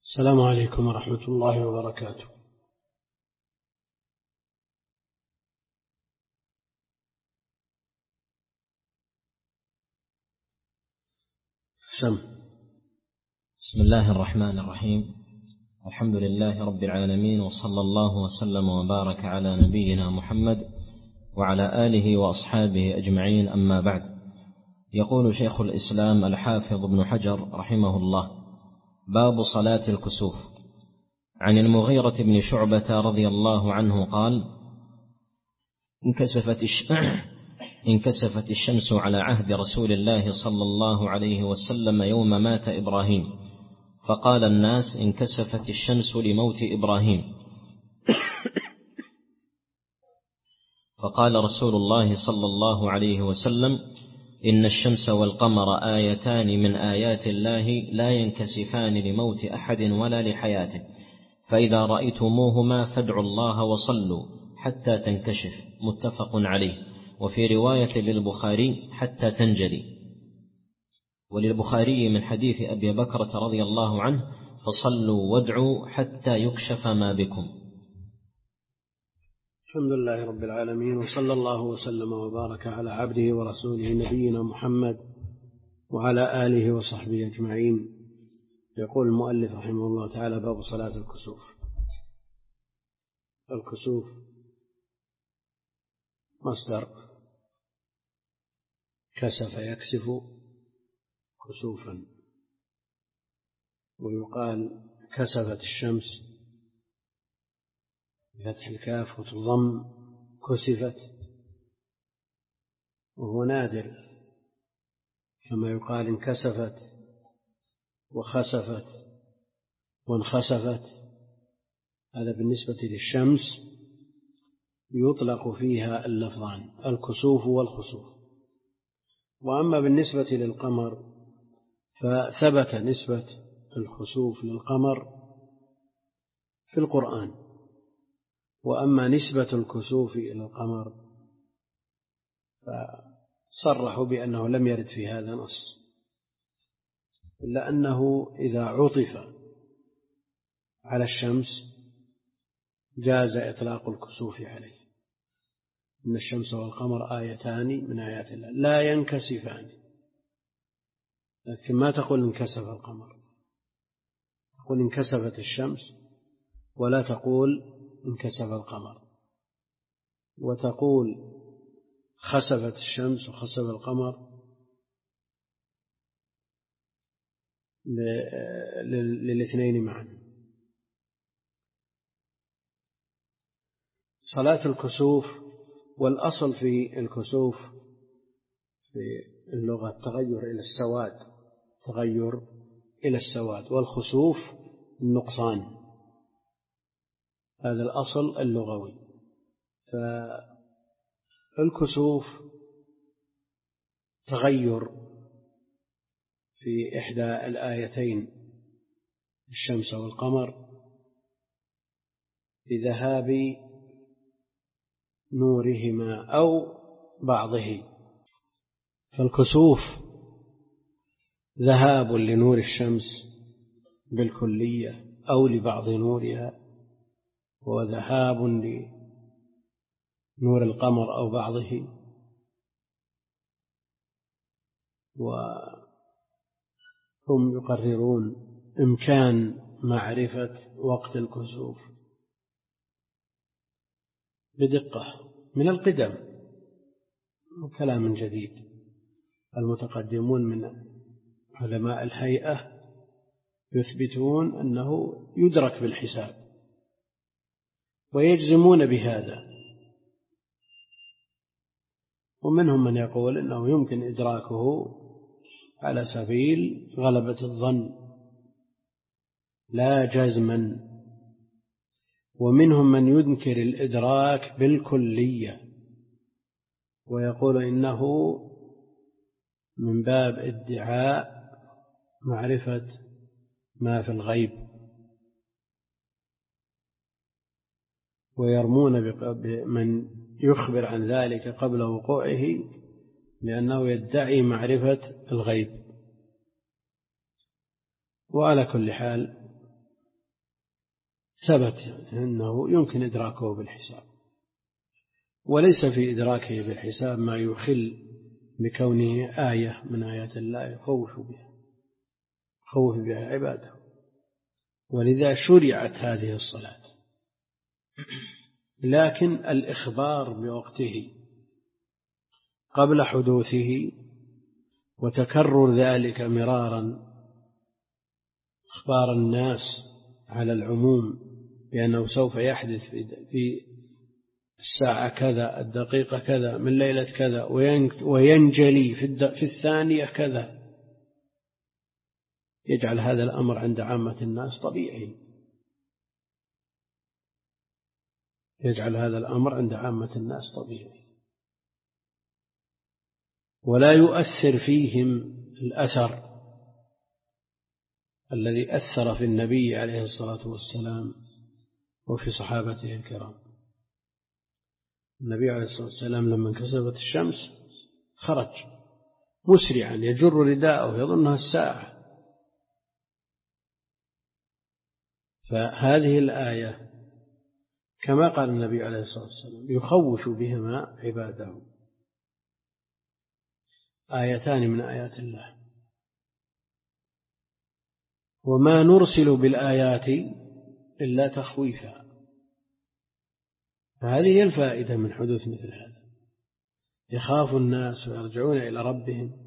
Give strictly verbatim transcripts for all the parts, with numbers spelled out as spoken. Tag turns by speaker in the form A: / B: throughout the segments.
A: السلام عليكم ورحمة الله وبركاته. سم.
B: بسم الله الرحمن الرحيم. الحمد لله رب العالمين، وصلى الله وسلم وبارك على نبينا محمد وعلى آله وأصحابه أجمعين، أما بعد. يقول شيخ الإسلام الحافظ ابن حجر رحمه الله: باب صلاة الكسوف. عن المغيرة بن شعبة رضي الله عنه قال: انكسفت انكسفت الشمس على عهد رسول الله صلى الله عليه وسلم يوم مات إبراهيم، فقال الناس: انكسفت الشمس لموت إبراهيم. فقال رسول الله صلى الله عليه وسلم: إن الشمس والقمر آيتان من آيات الله لا ينكسفان لموت أحد ولا لحياته، فإذا رأيتموهما فادعوا الله وصلوا حتى تنكشف. متفق عليه. وفي رواية للبخاري: حتى تنجلي. وللبخاري من حديث أبي بكرة رضي الله عنه: فصلوا وادعوا حتى يكشف ما بكم.
A: الحمد لله رب العالمين، وصلى الله وسلم وبارك على عبده ورسوله نبينا محمد وعلى آله وصحبه أجمعين. يقول المؤلف رحمه الله تعالى: باب صلاة الكسوف. الكسوف مصدر كسف يكسف كسوفا، ويقال كسفت الشمس بفتح الكاف وتضم كسفت، وهو نادر، كما يقال انكسفت وخسفت وانخسفت. هذا بالنسبة للشمس يطلق فيها اللفظان: الكسوف والخسوف. وأما بالنسبة للقمر فثبت نسبة الخسوف للقمر في القرآن، وأما نسبة الكسوف إلى القمر فصرحوا بأنه لم يرد في هذا نص، إلا أنه إذا عطف على الشمس جاز إطلاق الكسوف عليه. إن الشمس والقمر آيتان من آيات الله لا ينكسفان، لكن ما تقول انكسف القمر، تقول انكسفت الشمس، ولا تقول انكسف القمر. وتقول خسفت الشمس وخسف القمر للاثنين معا. صلاة الكسوف، والأصل في الكسوف في اللغة التغير إلى السواد، تغير إلى السواد، والخسوف النقصان، هذا الأصل اللغوي. فالكسوف تغير في إحدى الآيتين الشمس والقمر بذهاب نورهما أو بعضه. فالكسوف ذهاب لنور الشمس بالكلية أو لبعض نورها، وذهاب لنور القمر أو بعضه. وهم يقررون إمكان معرفة وقت الكسوف بدقة من القدم، وكلام جديد. المتقدمون من علماء الهيئة يثبتون أنه يدرك بالحساب ويجزمون بهذا، ومنهم من يقول أنه يمكن إدراكه على سبيل غلبة الظن لا جزما، ومنهم من ينكر الإدراك بالكلية ويقول إنه من باب ادعاء معرفة ما في الغيب، ويرمون بمن يخبر عن ذلك قبل وقوعه لأنه يدعي معرفة الغيب. وعلى كل حال ثبت أنه يمكن إدراكه بالحساب، وليس في إدراكه بالحساب ما يخل بكونه آية من آيات الله يخوف بها خوف بها عباده. ولذا شرعت هذه الصلاة، لكن الإخبار بوقته قبل حدوثه وتكرر ذلك مرارا، إخبار الناس على العموم بأنه سوف يحدث في الساعة كذا الدقيقة كذا من ليلة كذا وينجلي في الثانية كذا، يجعل هذا الأمر عند عامة الناس طبيعي، يجعل هذا الأمر عند عامة الناس طبيعي، ولا يؤثر فيهم الأثر الذي أثر في النبي عليه الصلاة والسلام وفي صحابته الكرام. النبي عليه الصلاة والسلام لما انكسفت الشمس خرج مسرعا يجر رداءه يظنها الساعة. فهذه الآية كما قال النبي عليه الصلاة والسلام يخوف بهما عباده، آيتان من آيات الله. وما نرسل بالآيات إلا تخويفا، فهذه هي الفائدة من حدوث مثل هذا، يخاف الناس ويرجعون إلى ربهم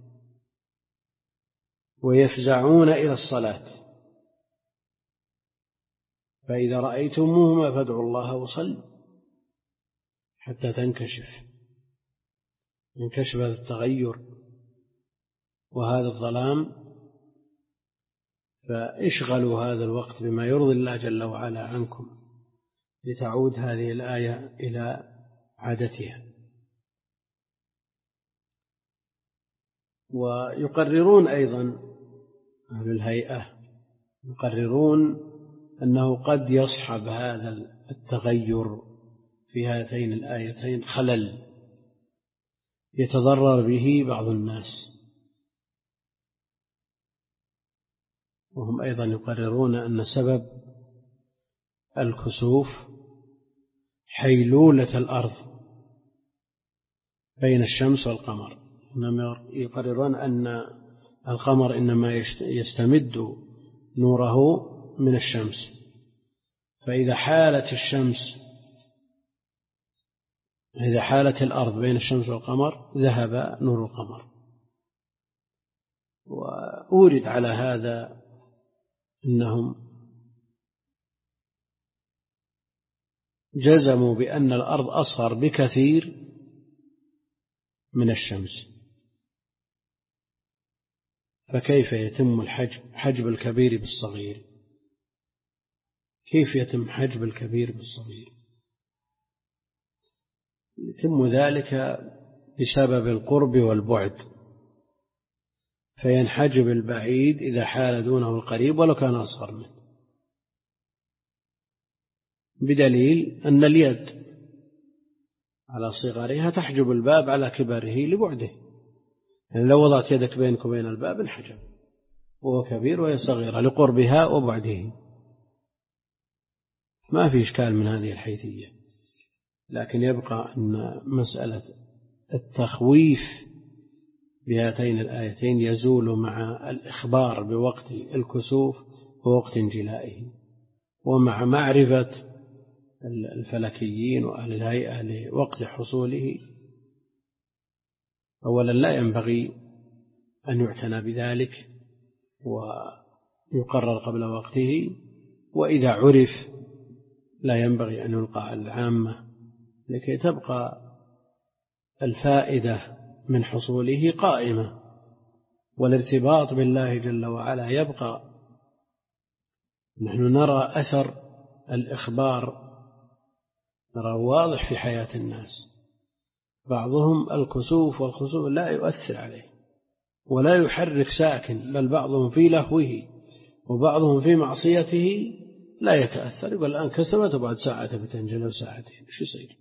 A: ويفزعون إلى الصلاة. فإذا رأيتموهما فادعوا الله وصلوا حتى تنكشف ينكشف هذا التغير وهذا الظلام، فاشغلوا هذا الوقت بما يرضي الله جل وعلا عنكم لتعود هذه الآية إلى عادتها. ويقررون أيضا أهل الهيئة يقررون أنه قد يصحب هذا التغير في هاتين الآيتين خلل يتضرر به بعض الناس، وهم أيضا يقررون أن سبب الكسوف حيلولة الأرض بين الشمس والقمر. يقررون أن القمر إنما يستمد نوره من الشمس، فإذا حالت الشمس إذا حالت الأرض بين الشمس والقمر ذهب نور القمر. وأورد على هذا أنهم جزموا بأن الأرض أصغر بكثير من الشمس، فكيف يتم الحجب حجب الكبير بالصغير؟ كيف يتم حجب الكبير بالصغير؟ يتم ذلك بسبب القرب والبعد، فينحجب البعيد إذا حال دونه القريب ولو كان أصغر منه، بدليل أن اليد على صغرها تحجب الباب على كبره لبعده، يعني لو وضعت يدك بينك وبين الباب انحجب، وهو كبير وهي صغيرة لقربها وبعده، ما في إشكال من هذه الحيثية. لكن يبقى أن مسألة التخويف بهاتين الآيتين يزول مع الإخبار بوقت الكسوف ووقت انجلائه، ومع معرفة الفلكيين وأهل الهيئة لوقت حصوله. أولا لا ينبغي أن يعتنى بذلك ويقرر قبل وقته، وإذا عرف لا ينبغي أن يلقى على العامة لكي تبقى الفائدة من حصوله قائمة، والارتباط بالله جل وعلا يبقى. نحن نرى أثر الإخبار نرى واضح في حياة الناس، بعضهم الكسوف والخسوف لا يؤثر عليه ولا يحرك ساكن، بل بعضهم في لهوه وبعضهم في معصيته لا يتأثر، يقول الآن كسبت وبعد ساعة بتنجل وساعتين شو يصير؟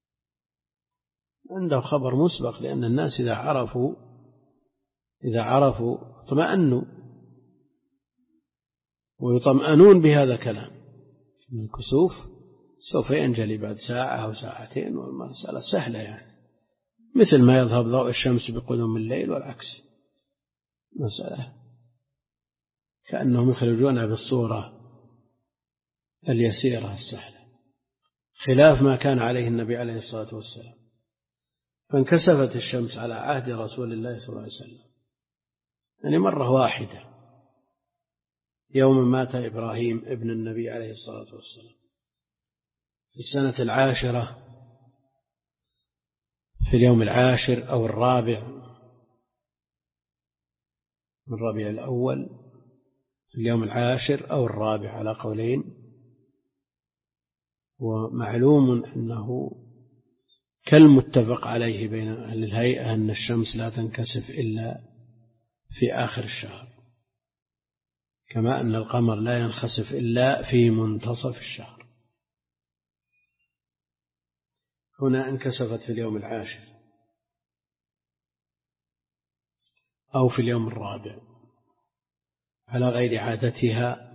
A: عنده خبر مسبق، لأن الناس إذا عرفوا إذا عرفوا اطمأنوا ويطمئنون بهذا الكلام. من الكسوف سوف ينجلي بعد ساعة أو ساعتين، والمسألة سهلة يعني، مثل ما يذهب ضوء الشمس بقدوم الليل والعكس، مسألة كأنهم يخرجونها بالصورة اليسيرة السهلة، خلاف ما كان عليه النبي عليه الصلاة والسلام. فانكسفت الشمس على عهد رسول الله صلى الله عليه وسلم يعني مرة واحدة، يوم مات إبراهيم ابن النبي عليه الصلاة والسلام في السنة العاشرة، في اليوم العاشر أو الرابع من ربيع الأول، في اليوم العاشر أو الرابع على قولين. ومعلوم أنه كالمتفق عليه بين أهل الهيئة أن الشمس لا تنكسف إلا في آخر الشهر، كما أن القمر لا ينخسف إلا في منتصف الشهر. هنا انكسفت في اليوم العاشر أو في اليوم الرابع على غير عادتها،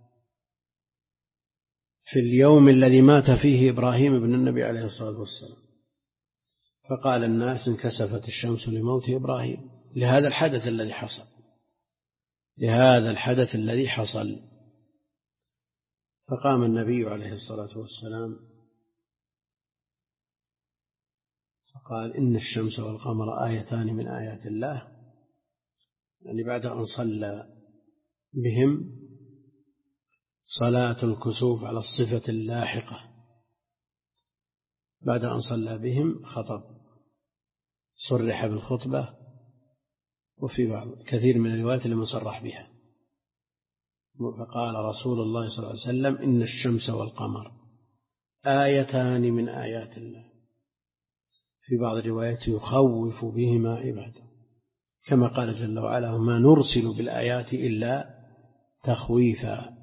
A: في اليوم الذي مات فيه إبراهيم بن النبي عليه الصلاة والسلام. فقال الناس انكسفت الشمس لموت إبراهيم، لهذا الحدث الذي حصل لهذا الحدث الذي حصل فقام النبي عليه الصلاة والسلام فقال إن الشمس والقمر آيتان من آيات الله، يعني بعد أن صلى بهم صلاة الكسوف على الصفة اللاحقة، بعد أن صلى بهم خطب، صرح بالخطبة، وفي بعض كثير من الروايات لم يصرح بها. فقال رسول الله صلى الله عليه وسلم إن الشمس والقمر آيتان من آيات الله، في بعض الروايات يخوف بهما عباده، كما قال جل وعلا ما نرسل بالآيات إلا تخويفا.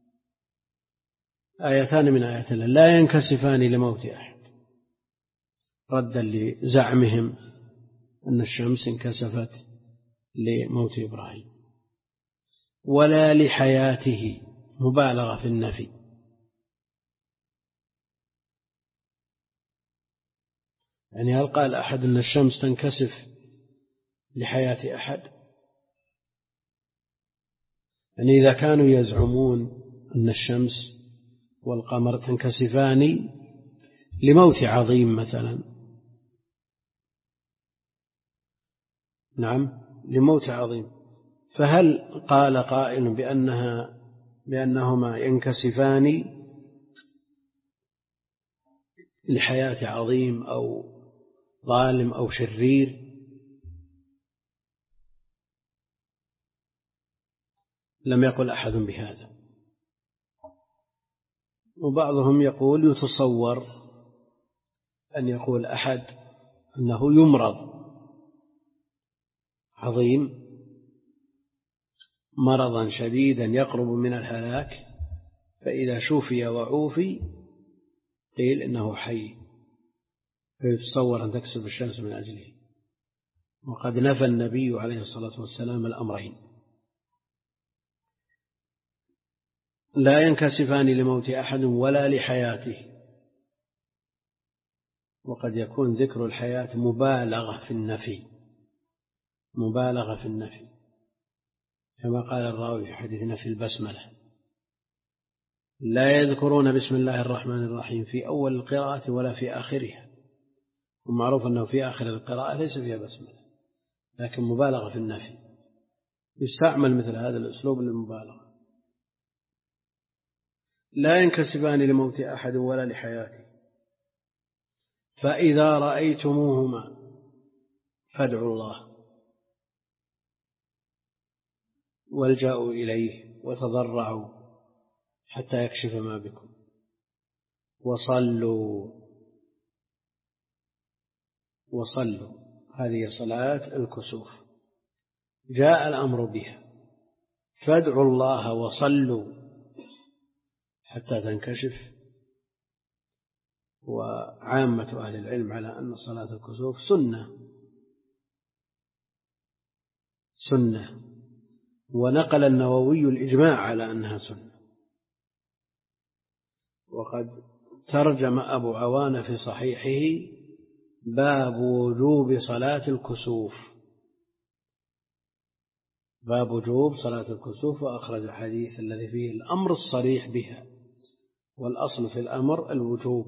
A: آيتان من آيات الله لا ينكسفان لموت أحد، ردا لزعمهم أن الشمس انكسفت لموت إبراهيم، ولا لحياته، مبالغة في النفي. يعني هل قال أحد أن الشمس تنكسف لحياة أحد؟ يعني إذا كانوا يزعمون أن الشمس والقمر تنكسفان لموت عظيم مثلا، نعم لموت عظيم، فهل قال قائل بأنها بأنهما ينكسفان لحياة عظيم أو ظالم أو شرير؟ لم يقل أحد بهذا. وبعضهم يقول يتصور أن يقول أحد أنه يمرض عظيم مرضا شديدا يقرب من الهلاك، فإذا شفي وعوفي قيل إنه حي، فيتصور أن تكسب الشمس من أجله. وقد نفى النبي عليه الصلاة والسلام الأمرين، لا ينكسفان لموت أحد ولا لحياته. وقد يكون ذكر الحياة مبالغة في النفي مبالغة في النفي كما قال الراوي في حديث نفي البسملة لا يذكرون بسم الله الرحمن الرحيم في أول القراءة ولا في آخرها، ومعروف أنه في آخر القراءة ليس فيها بسملة، لكن مبالغة في النفي، يستعمل مثل هذا الأسلوب للمبالغة. لا ينكسفان لموت أحد ولا لحياته، فإذا رأيتموهما فادعوا الله والجأوا إليه وتضرعوا حتى يكشف ما بكم وصلوا وصلوا هذه صلاة الكسوف جاء الأمر بها، فادعوا الله وصلوا حتى تنكشف. وعامة أهل العلم على أن صلاة الكسوف سنة سنة ونقل النووي الإجماع على أنها سنة، وقد ترجم أبو عوانة في صحيحه باب وجوب صلاة الكسوف، باب وجوب صلاة الكسوف، وأخرج الحديث الذي فيه الأمر الصريح بها، والأصل في الأمر الوجوب،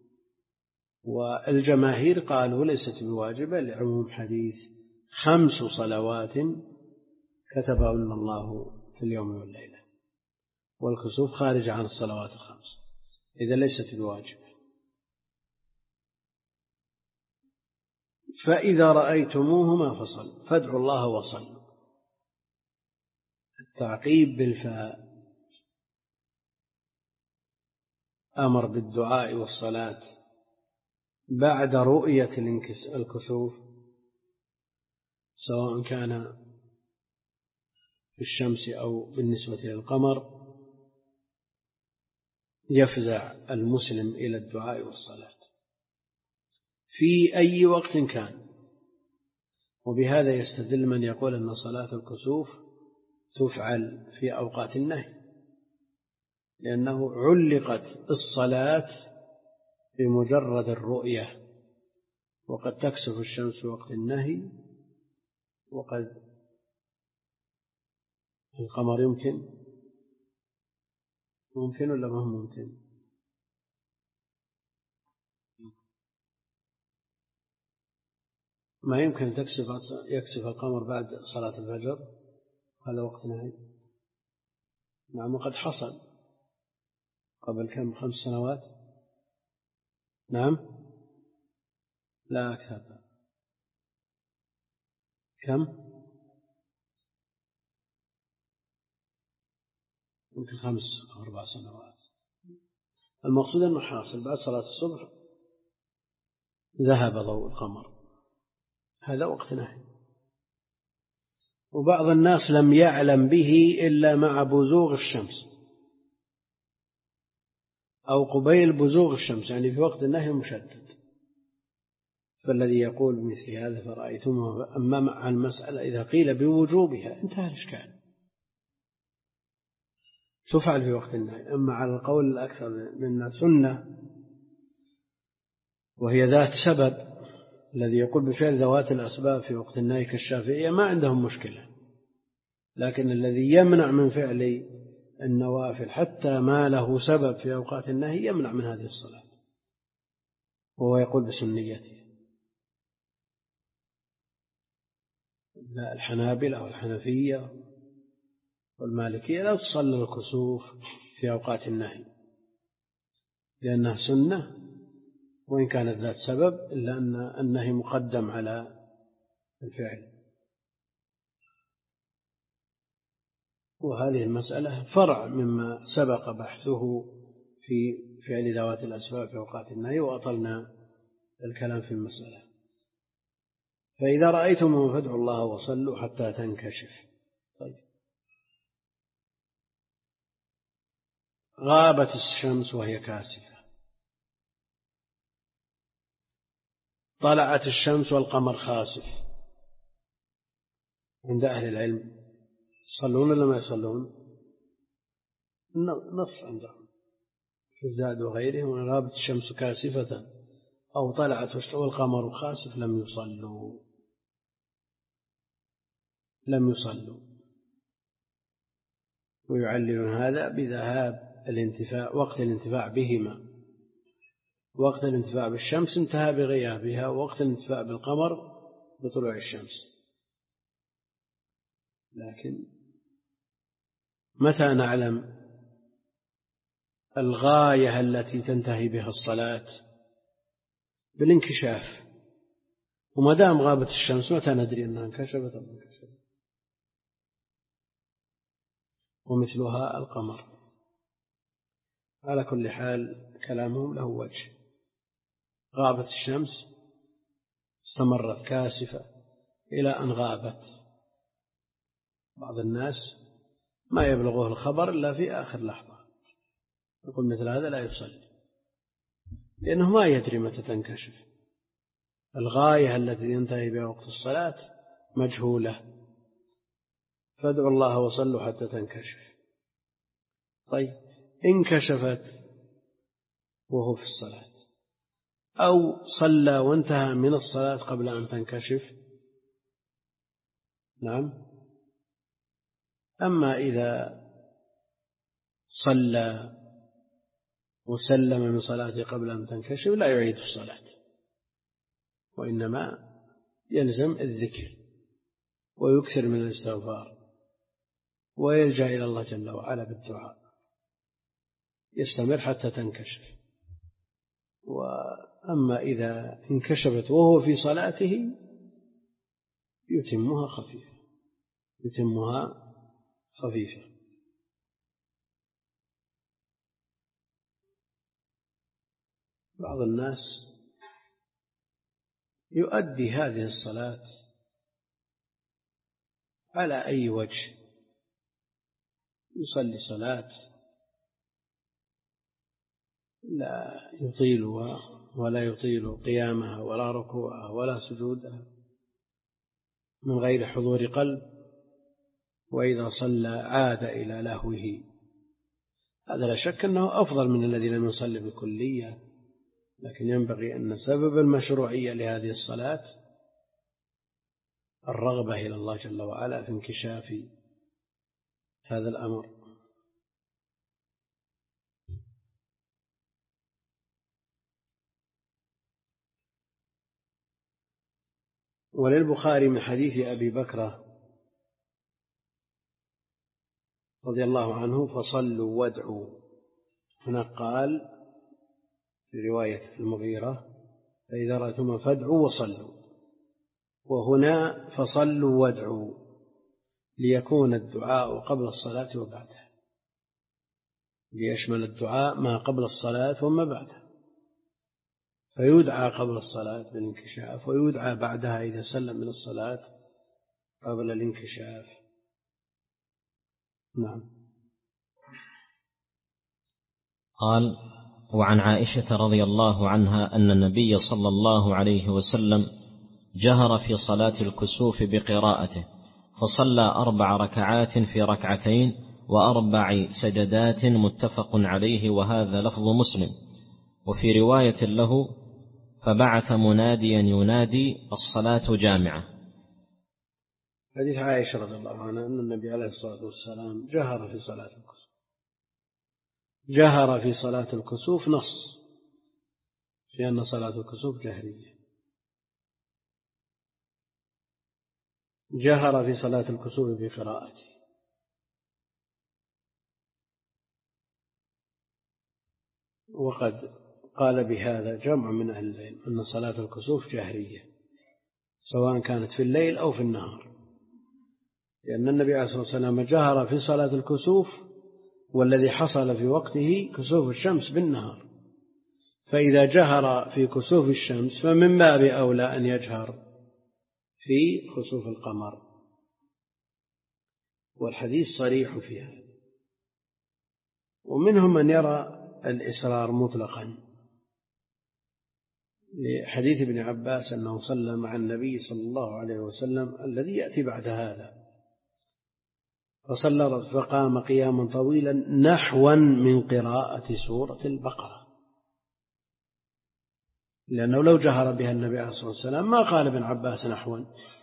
A: والجماهير قالوا ليست بواجبة لعموم حديث خمس صلوات كتبهن الله في اليوم والليلة، والكسوف خارج عن الصلوات الخمس، إذا ليست بواجبة. فإذا رأيتموهما فصلوا فادعوا الله وصلوا. التعقيب بالفاء أمر بالدعاء والصلاة بعد رؤية الكسوف، سواء كان في الشمس أو بالنسبة للقمر، يفزع المسلم إلى الدعاء والصلاة في أي وقت كان. وبهذا يستدل من يقول أن صلاة الكسوف تفعل في أوقات النهي، لأنه علقت الصلاة بمجرد الرؤية، وقد تكسف الشمس في وقت النهي، وقد القمر يمكن ممكن ولا ما هو ممكن؟ ما يمكن تكسف يكسف القمر بعد صلاة الفجر، هذا وقت نهي. نعم، وقد حصل قبل كم خمس سنوات. نعم، لا أكثر. كم؟ يمكن خمس أو أربع سنوات. المقصود أنه حاصل بعد صلاة الصبح ذهب ضوء القمر، هذا وقت نهي. وبعض الناس لم يعلم به إلا مع بزوغ الشمس أو قبيل بزوغ الشمس، يعني في وقت النهي المشدد. فالذي يقول مثل هذا فرأيتموه، أما مع المسألة إذا قيل بوجوبها انتهى الإشكال، تفعل في وقت النهي. أما على القول الأكثر من سنة وهي ذات سبب، الذي يقول بفعل ذوات الأسباب في وقت النهي كالشافعية ما عندهم مشكلة، لكن الذي يمنع من فعل النوافل حتى ما له سبب في أوقات النهي يمنع من هذه الصلاة، وهو يقول بسنيته. لا، الحنابلة والحنفية والمالكية لا تصلي الكسوف في أوقات النهي لأنها سنة، وإن كانت ذات سبب إلا أن النهي مقدم على الفعل. وهذه المسألة فرع مما سبق بحثه في فعل ذوات الأسباب في أوقات النهي، وأطلنا الكلام في المسألة. فإذا رأيتم فادعوا الله وصلوا حتى تنكشف. طيب، غابت الشمس وهي كاسفة، طلعت الشمس والقمر خاسف، عند أهل العلم يصلون ولا ما يصلون؟ نص عندهم في الزاد وغيره، وغابت الشمس كاسفة أو طلعت والقمر خاسف لم يصلوا لم يصلوا ويعللون هذا بذهاب الانتفاع وقت الانتفاع بهما. وقت الانتفاع بالشمس انتهى بغيابها، ووقت الانتفاع بالقمر بطلوع الشمس. لكن متى نعلم الغاية التي تنتهي بها الصلاة؟ بالانكشاف. وما دام غابت الشمس متى ندري أنها انكشفت أو انكشفت؟ ومثلها القمر. على كل حال كلامهم له وجه. غابت الشمس استمرت كاسفة إلى أن غابت. بعض الناس ما يبلغه الخبر إلا في آخر لحظة، يقول مثل هذا لا يصلي، لأنه ما يدري متى تنكشف. الغاية التي ينتهي بها وقت الصلاة مجهولة. فادعوا الله وصلوا حتى تنكشف. طيب، انكشفت وهو في الصلاة، أو صلى وانتهى من الصلاة قبل أن تنكشف. نعم. أما إذا صلى وسلم من صلاته قبل أن تنكشف لا يعيد الصلاة، وإنما يلزم الذكر ويكثر من الاستغفار ويلجأ إلى الله جل وعلا بالدعاء، يستمر حتى تنكشف. وأما إذا انكشفت وهو في صلاته يتمها خفيفة يتمها خفيفة. بعض الناس يؤدي هذه الصلاة على أي وجه، يصلي صلاة لا يطيلها ولا يطيل قيامها ولا ركوعها ولا سجودها من غير حضور قلب، وإذا صلى عاد إلى لهوه. هذا لا شك أنه أفضل من الذي لم يصلي بكلية، لكن ينبغي أن سبب المشروعية لهذه الصلاة الرغبة إلى الله جل وعلا في انكشاف هذا الأمر. وللبخاري من حديث أبي بكر رضي الله عنه فصلوا وادعوا، هنا قال في رواية المغيرة فإذا رأيتم فادعوا وصلوا، وهنا فصلوا وادعوا ليكون الدعاء قبل الصلاة وبعدها، ليشمل الدعاء ما قبل الصلاة وما بعدها، فيدعى قبل الصلاة بالانكشاف ويدعى بعدها إذا سلم من الصلاة قبل الانكشاف. نعم.
B: قال: وعن عائشة رضي الله عنها أن النبي صلى الله عليه وسلم جهر في صلاة الكسوف بقراءته، فصلى أربع ركعات في ركعتين وأربع سجدات متفق عليه، وهذا لفظ مسلم. وفي رواية له: فبعث مناديا ينادي الصلاة جامعة.
A: حديث عائشة رضي الله عنها أن النبي عليه الصلاة والسلام جهر في صلاة الكسوف. جهر في صلاة الكسوف نص، لأن صلاة الكسوف جهرية. جهر في صلاة الكسوف بقراءته، وقد قال بهذا جمع من أهل العلم أن صلاة الكسوف جهرية سواء كانت في الليل أو في النهار، لأن النبي عليه الصلاة والسلام جهر في صلاة الكسوف والذي حصل في وقته كسوف الشمس بالنهار، فإذا جهر في كسوف الشمس فمن باب أولى أن يجهر في خسوف القمر، والحديث صريح في هذا. ومنهم من يرى الإسرار مطلقا لحديث ابن عباس أنه صلى مع النبي صلى الله عليه وسلم الذي يأتي بعد هذا، فصلى فقام قياما طويلا نحوا من قراءة سورة البقرة، لأنه لو جهر بها النبي عليه الصلاة والسلام ما قال ابن عباس نحوا،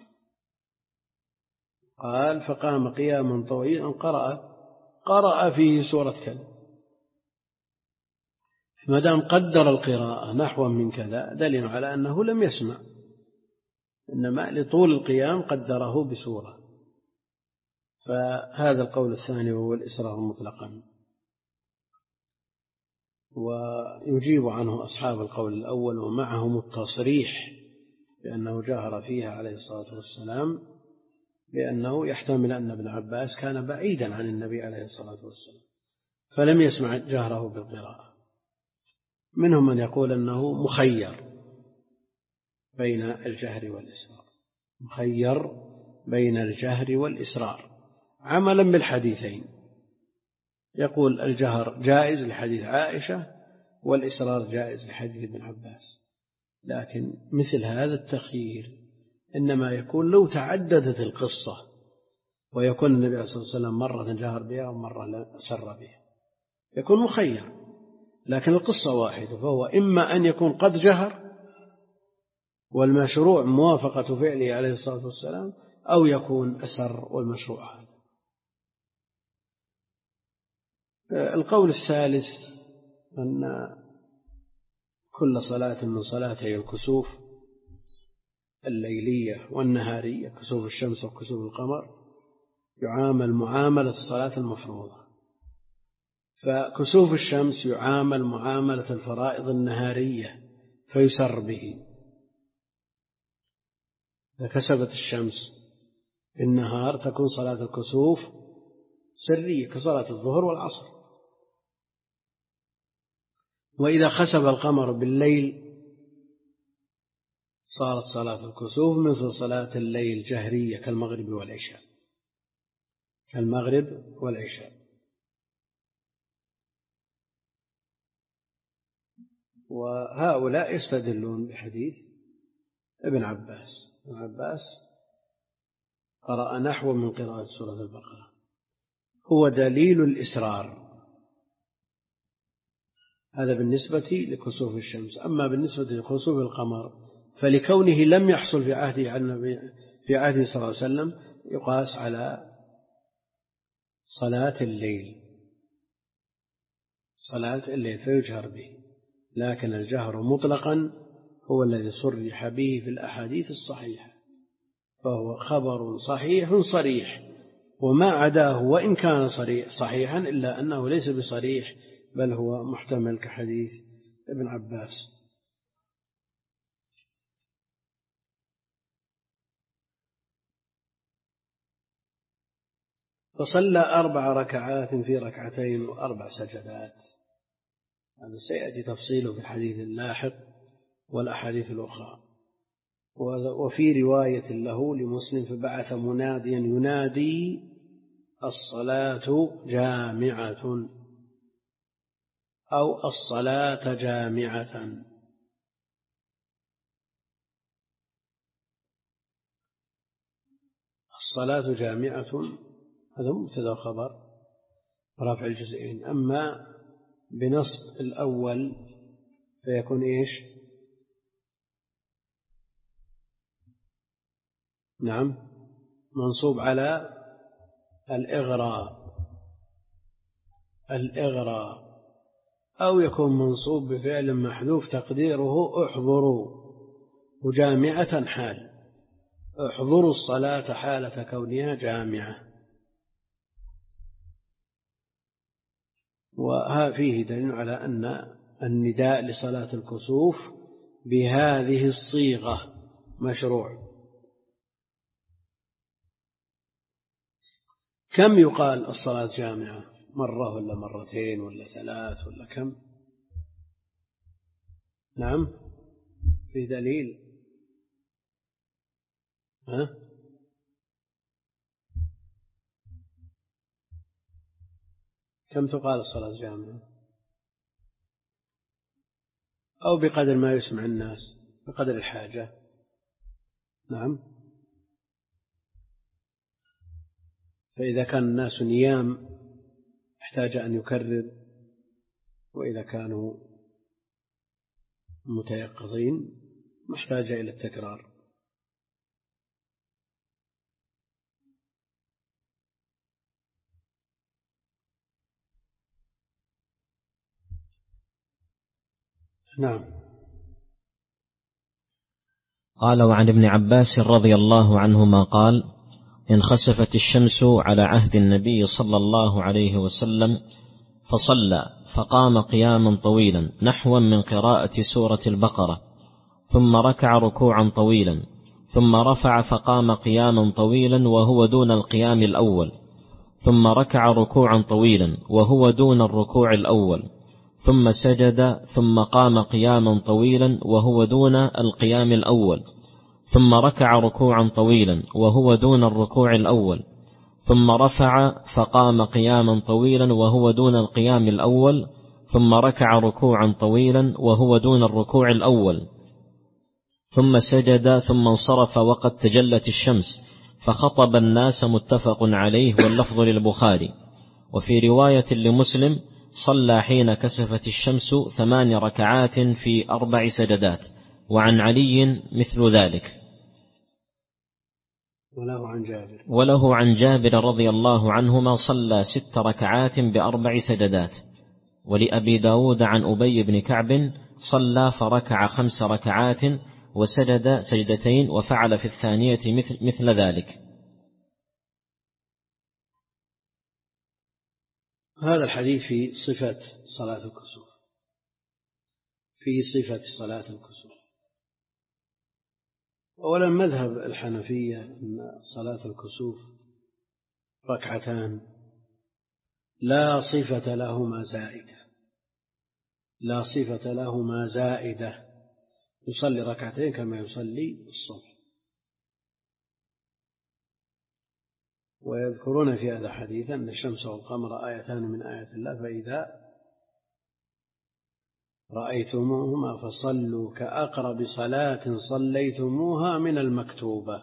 A: قال فقام قياما طويلا قرأ قرأ فيه سورة كذا، ما دام قدر القراءة نحوا من كذا دليل على أنه لم يسمع، إنما لطول القيام قدره بسورة. فهذا القول الثاني وهو الإسرار مطلقا، ويجيب عنه أصحاب القول الأول ومعهم التصريح بأنه جهر فيها عليه الصلاة والسلام، بأنه يحتمل أن ابن عباس كان بعيدا عن النبي عليه الصلاة والسلام فلم يسمع جهره بالقراءة. منهم من يقول أنه مخير بين الجهر والإسرار، مخير بين الجهر والإسرار عملا بالحديثين، يقول الجهر جائز لحديث عائشة والإسرار جائز لحديث ابن عباس، لكن مثل هذا التخيير إنما يكون لو تعددت القصة ويكون النبي صلى الله عليه وسلم مرة جهر بها ومرة أسر بها، يكون مخير. لكن القصة واحدة، فهو إما أن يكون قد جهر والمشروع موافقة فعله عليه الصلاة والسلام، أو يكون أسر والمشروع هذا. القول الثالث أن كل صلاة من صلاتي الكسوف الليلية والنهارية، كسوف الشمس وكسوف القمر، يعامل معاملة الصلاة المفروضة. فكسوف الشمس يعامل معاملة الفرائض النهارية فيسر به. إذا كسبت الشمس بالنهار تكون صلاة الكسوف سرية كصلاة الظهر والعصر. وإذا خسف القمر بالليل صارت صلاة الكسوف مثل صلاة الليل جهرية كالمغرب والعشاء كالمغرب والعشاء. وهؤلاء يستدلون بحديث ابن عباس. ابن عباس قرأ نحو من قراءة سورة البقرة، هو دليل الإسرار. هذا بالنسبة لكسوف الشمس. أما بالنسبة لكسوف القمر فلكونه لم يحصل في عهده في عهده صلى الله عليه وسلم يقاس على صلاة الليل صلاة الليل فيجهر به. لكن الجهر مطلقا هو الذي صرح به في الأحاديث الصحيحة، فهو خبر صحيح صريح، وما عداه وإن كان صحيحا إلا أنه ليس بصريح بل هو محتمل كحديث ابن عباس. فصلى أربع ركعات في ركعتين وأربع سجدات. هذا سيأتي تفصيله في الحديث اللاحق والأحاديث الأخرى. وفي رواية له لمسلم فبعث مناديا ينادي الصلاة جامعة أو الصلاة جامعة. الصلاة جامعة هذا مبتدأ خبر رافع الجزئين. أما بنصب الأول فيكون إيش؟ نعم منصوب على الإغراء الإغراء أو يكون منصوب بفعل محذوف تقديره احضروا، وجامعة حال احضروا الصلاة حالة كونها جامعة. وفيه دليل على أن النداء لصلاة الكسوف بهذه الصيغة مشروع. كم يقال الصلاة جامعة؟ مرة ولا مرتين ولا ثلاث ولا كم؟ نعم في دليل. ها؟ كم تقال الصلاة جامعة؟ أو بقدر ما يسمع الناس بقدر الحاجة. نعم. فإذا كان الناس نيام احتاج أن يكرر، وإذا كانوا متيقظين محتاج إلى التكرار. نعم.
B: قال وعن ابن عباس رضي الله عنهما قال انخسفت الشمس على عهد النبي صلى الله عليه وسلم فصلى فقام قياما طويلا نحوا من قراءة سورة البقرة، ثم ركع ركوعا طويلا، ثم رفع فقام قياما طويلا وهو دون القيام الأول، ثم ركع ركوعا طويلا وهو دون الركوع الأول، ثم سجد، ثم قام قياما طويلا وهو دون القيام الأول، ثم ركع ركوعا طويلا وهو دون الركوع الأول، ثم رفع فقام قياما طويلا وهو دون القيام الأول، ثم ركع ركوعا طويلا وهو دون الركوع الأول، ثم سجد، ثم انصرف وقد تجلت الشمس فخطب الناس، متفق عليه واللفظ للبخاري. وفي رواية لمسلم صلى حين كسفت الشمس ثمان ركعات في أربع سجدات، وعن علي مثل ذلك.
A: وله عن جابر
B: وله عن جابر رضي الله عنهما صلى ست ركعات بأربع سجدات. ولأبي داود عن أبي بن كعب صلى فركع خمس ركعات وسجد سجدتين وفعل في الثانية مثل, مثل ذلك.
A: هذا الحديث في صفة صلاة الكسوف، في صفة صلاة الكسوف. أولا مذهب الحنفية أن صلاة الكسوف ركعتان لا صفة لهما زائدة، لا صفة لهما زائدة، يصلي ركعتين كما يصلي الصبح. ويذكرون في هذا حديثا أن الشمس والقمر آيتان من آيات الله، فإذا رأيتموهما فصلوا كأقرب صلاة صليتموها من المكتوبة،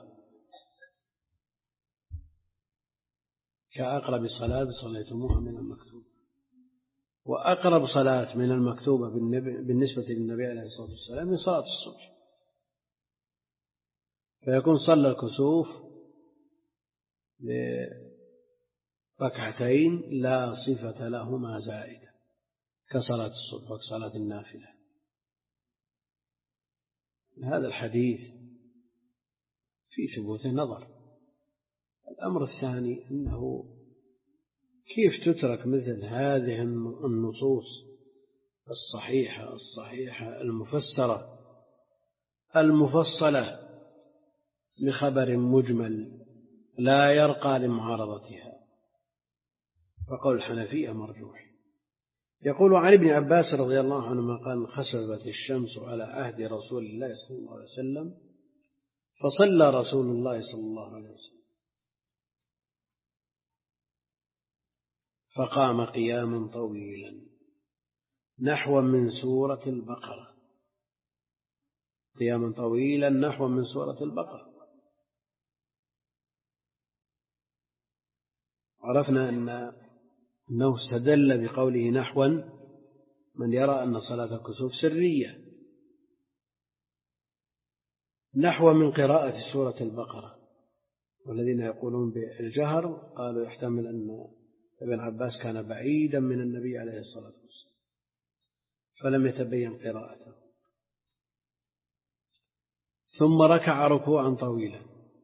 A: كأقرب صلاة صليتموها من المكتوبة. وأقرب صلاة من المكتوبة بالنسبة للنبي عليه الصلاة والسلام من صلاة الصبح، فيكون صلى الكسوف بركعتين لا صفة لهما زائدة كصلاة الصبح وكصلاة النافلة. هذا الحديث في ثبوته نظر. الأمر الثاني أنه كيف تترك مثل هذه النصوص الصحيحة الصحيحة المفسرة المفصلة لخبر مجمل لا يرقى لمعارضتها، فقول الحنفية مرجوح. يقول عن ابن عباس رضي الله عنهما قال خسفت الشمس على عهد رسول الله صلى الله عليه وسلم فصلى رسول الله صلى الله عليه وسلم فقام قياما طويلا نحو من سورة البقرة، قياما طويلا نحو من سورة البقرة. عرفنا أن أنه استدل بقوله نحوا من يرى أن صلاة الكسوف سرية، نحو من قراءة سورة البقرة. والذين يقولون بالجهر قالوا يحتمل أن ابن عباس كان بعيدا من النبي عليه الصلاة والسلام فلم يتبين قراءته. ثم ركع ركوعا طويلا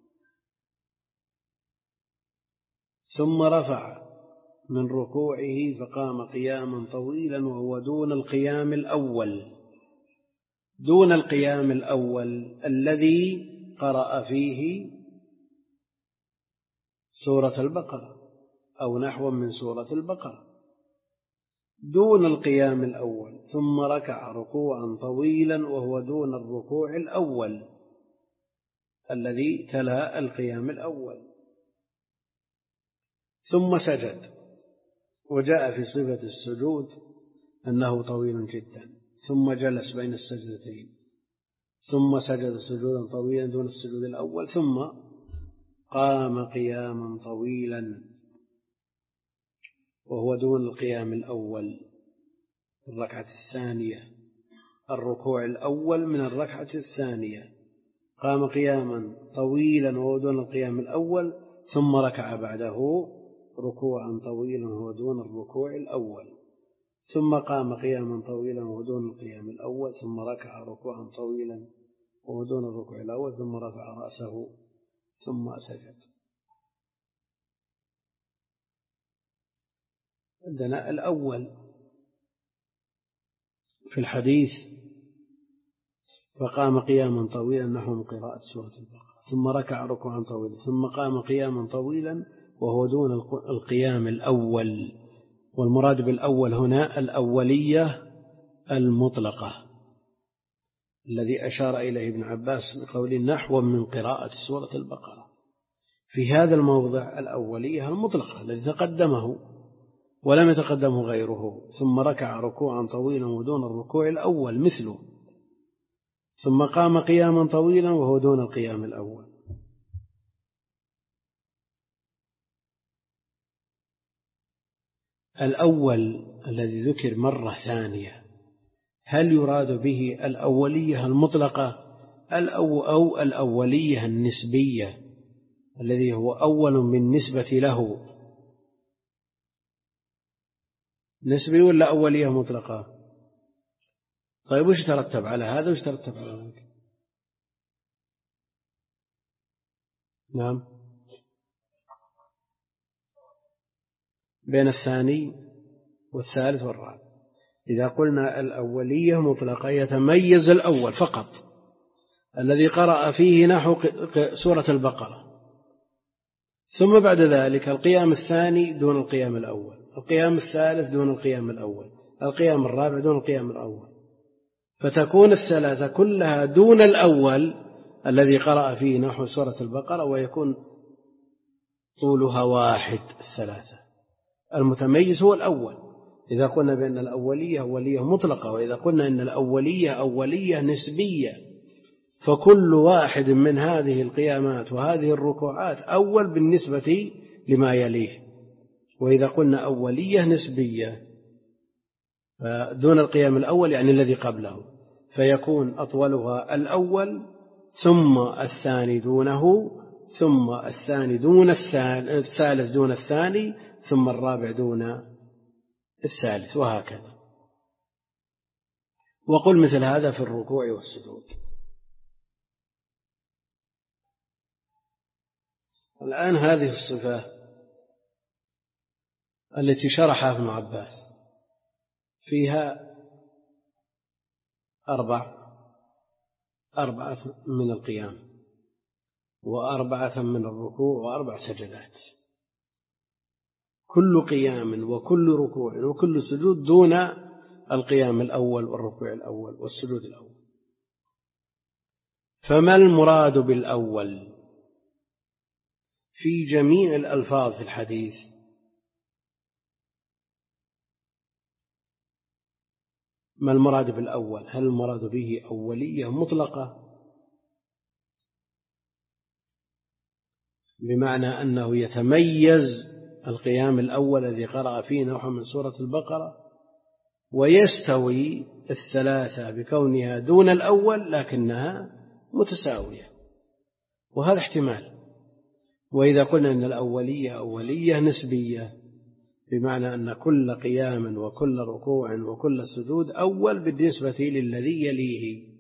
A: ثم رفع من ركوعه فقام قياما طويلا وهو دون القيام الأول، دون القيام الأول الذي قرأ فيه سورة البقرة أو نحو من سورة البقرة، دون القيام الأول. ثم ركع ركوعا طويلا وهو دون الركوع الأول الذي تلا القيام الأول، ثم سجد. وجاء في صفة السجود أنه طويل جدا، ثم جلس بين السجدتين، ثم سجد سجودا طويلا دون السجود الأول، ثم قام قياما طويلا وهو دون القيام الأول الركعة الثانية، الركوع الأول من الركعة الثانية. قام قياما طويلا وهو دون القيام الأول، ثم ركع بعده ركوعا طويلا وهو دون الركوع الأول، ثم قام قياما طويلا وهو دون القيام الأول، ثم ركع ركوعا طويلا وهو دون الركوع الأول، ثم رفع رأسه ثم سجد. عندنا الأول في الحديث فقام قياما طويلا نحو من قراءة سورة البقرة، ثم ركع ركوعا طويلا، ثم قام قياما طويلا وهو دون القيام الأول. والمراد بالأول هنا الأولية المطلقة الذي أشار إليه ابن عباس بقول نحو من قراءة سورة البقرة. في هذا الموضع الأولية المطلقة الذي تقدمه ولم يتقدمه غيره، ثم ركع ركوعا طويلا ودون الركوع الأول مثله، ثم قام قياما طويلا وهو دون القيام الأول. الأول الذي ذكر مرة ثانية هل يراد به الأولية المطلقة أو الأولية النسبية الذي هو أول بالنسبة له؟ نسبي ولا أولية مطلقة؟ طيب وش ترتب على هذا وش ترتب على ذلك؟ نعم، بين الثاني والثالث والرابع. إذا قلنا الأولية مطلقة يتميز الأول فقط الذي قرأ فيه نحو سورة البقرة، ثم بعد ذلك القيام الثاني دون القيام الأول، القيام الثالث دون القيام الأول، القيام الرابع دون القيام الأول، فتكون الثلاثة كلها دون الأول الذي قرأ فيه نحو سورة البقرة، ويكون طولها واحد. الثلاثة المتميز هو الأول إذا قلنا بأن الأولية أولية مطلقة، وإذا قلنا أن الأولية أولية نسبية، فكل واحد من هذه القيامات وهذه الركوعات أول بالنسبة لما يليه. وإذا قلنا أولية نسبية دون القيام الأول يعني الذي قبله، فيكون أطولها الأول ثم الثاني دونه، ثم الثاني دون الثالث دون الثاني، ثم الرابع دون الثالث، وهكذا. وقل مثل هذا في الركوع والسجود. الآن هذه الصفة التي شرحها ابن عباس فيها أربع أربعة من القيام، وأربعة من الركوع، وأربع سجدات، كل قيام وكل ركوع وكل سجود دون القيام الأول والركوع الأول والسجود الأول. فما المراد بالأول في جميع الألفاظ في الحديث؟ ما المراد بالأول؟ هل المراد به أولية مطلقة بمعنى أنه يتميز القيام الأول الذي قرأ فيه نحو من سورة البقرة، ويستوي الثلاثة بكونها دون الأول لكنها متساوية، وهذا احتمال. وإذا قلنا أن الأولية أولية نسبية بمعنى أن كل قيام وكل ركوع وكل سجود أول بالنسبة للذي يليه،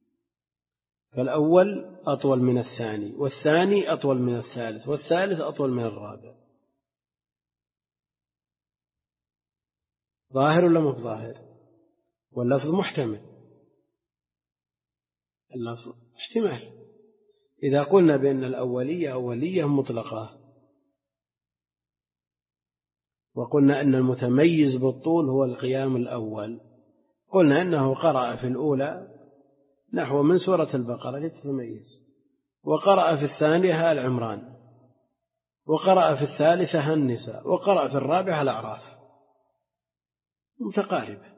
A: فالأول أطول من الثاني، والثاني أطول من الثالث، والثالث أطول من الرابع. ظاهر ولا مو ظاهر؟ واللفظ محتمل، اللفظ احتمال. إذا قلنا بأن الأولية أولية مطلقة وقلنا أن المتميز بالطول هو القيام الأول، قلنا أنه قرأ في الأولى نحو من سورة البقرة لتتميز، وقرأ في الثانية آل عمران، وقرأ في الثالثة النساء، وقرأ في الرابعة الأعراف، متقاربة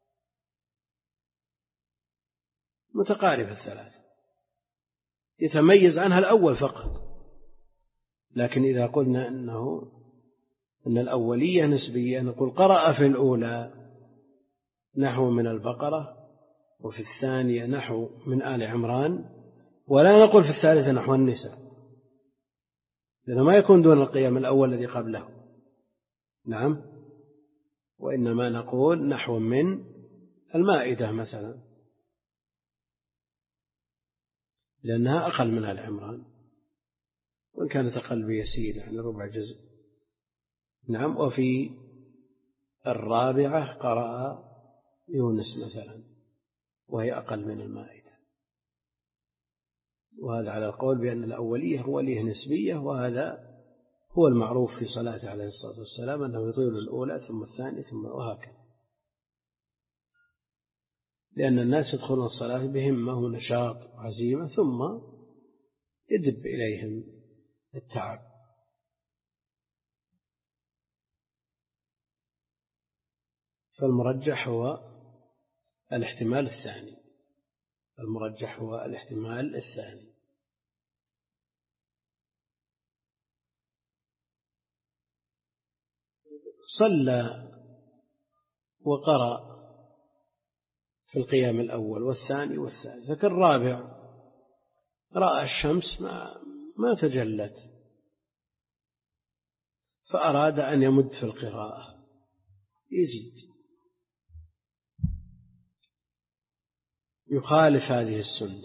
A: متقاربة الثلاث، يتميز عنها الأول فقط. لكن إذا قلنا أنه أن الأولية نسبية نقول قرأ في الأولى نحو من البقرة، وفي الثانية نحو من آل عمران، ولا نقول في الثالثة نحو النساء، لأنه ما يكون دون القيام الأول الذي قبله. نعم، وإنما نقول نحو من المائدة مثلا لأنها أقل من آل عمران، وإن كانت أقل بيسير يعني ربع جزء. نعم، وفي الرابعة قرأ يونس مثلا وهي أقل من المائدة. وهذا على القول بأن الأولية أولية نسبية، وهذا هو المعروف في صلاته عليه الصلاة والسلام أنه يطيل الأولى ثم الثانية ثم وهكذا، لأن الناس يدخلون الصلاة بهمة ونشاط وعزيمة ثم يدب إليهم التعب. فالمرجح هو الاحتمال الثاني المرجح هو الاحتمال الثاني. صلى وقرأ في القيام الأول والثاني والثالث، لكن الرابع رأى الشمس ما, ما تجلت، فأراد أن يمد في القراءة يزيد، يخالف هذه السنة،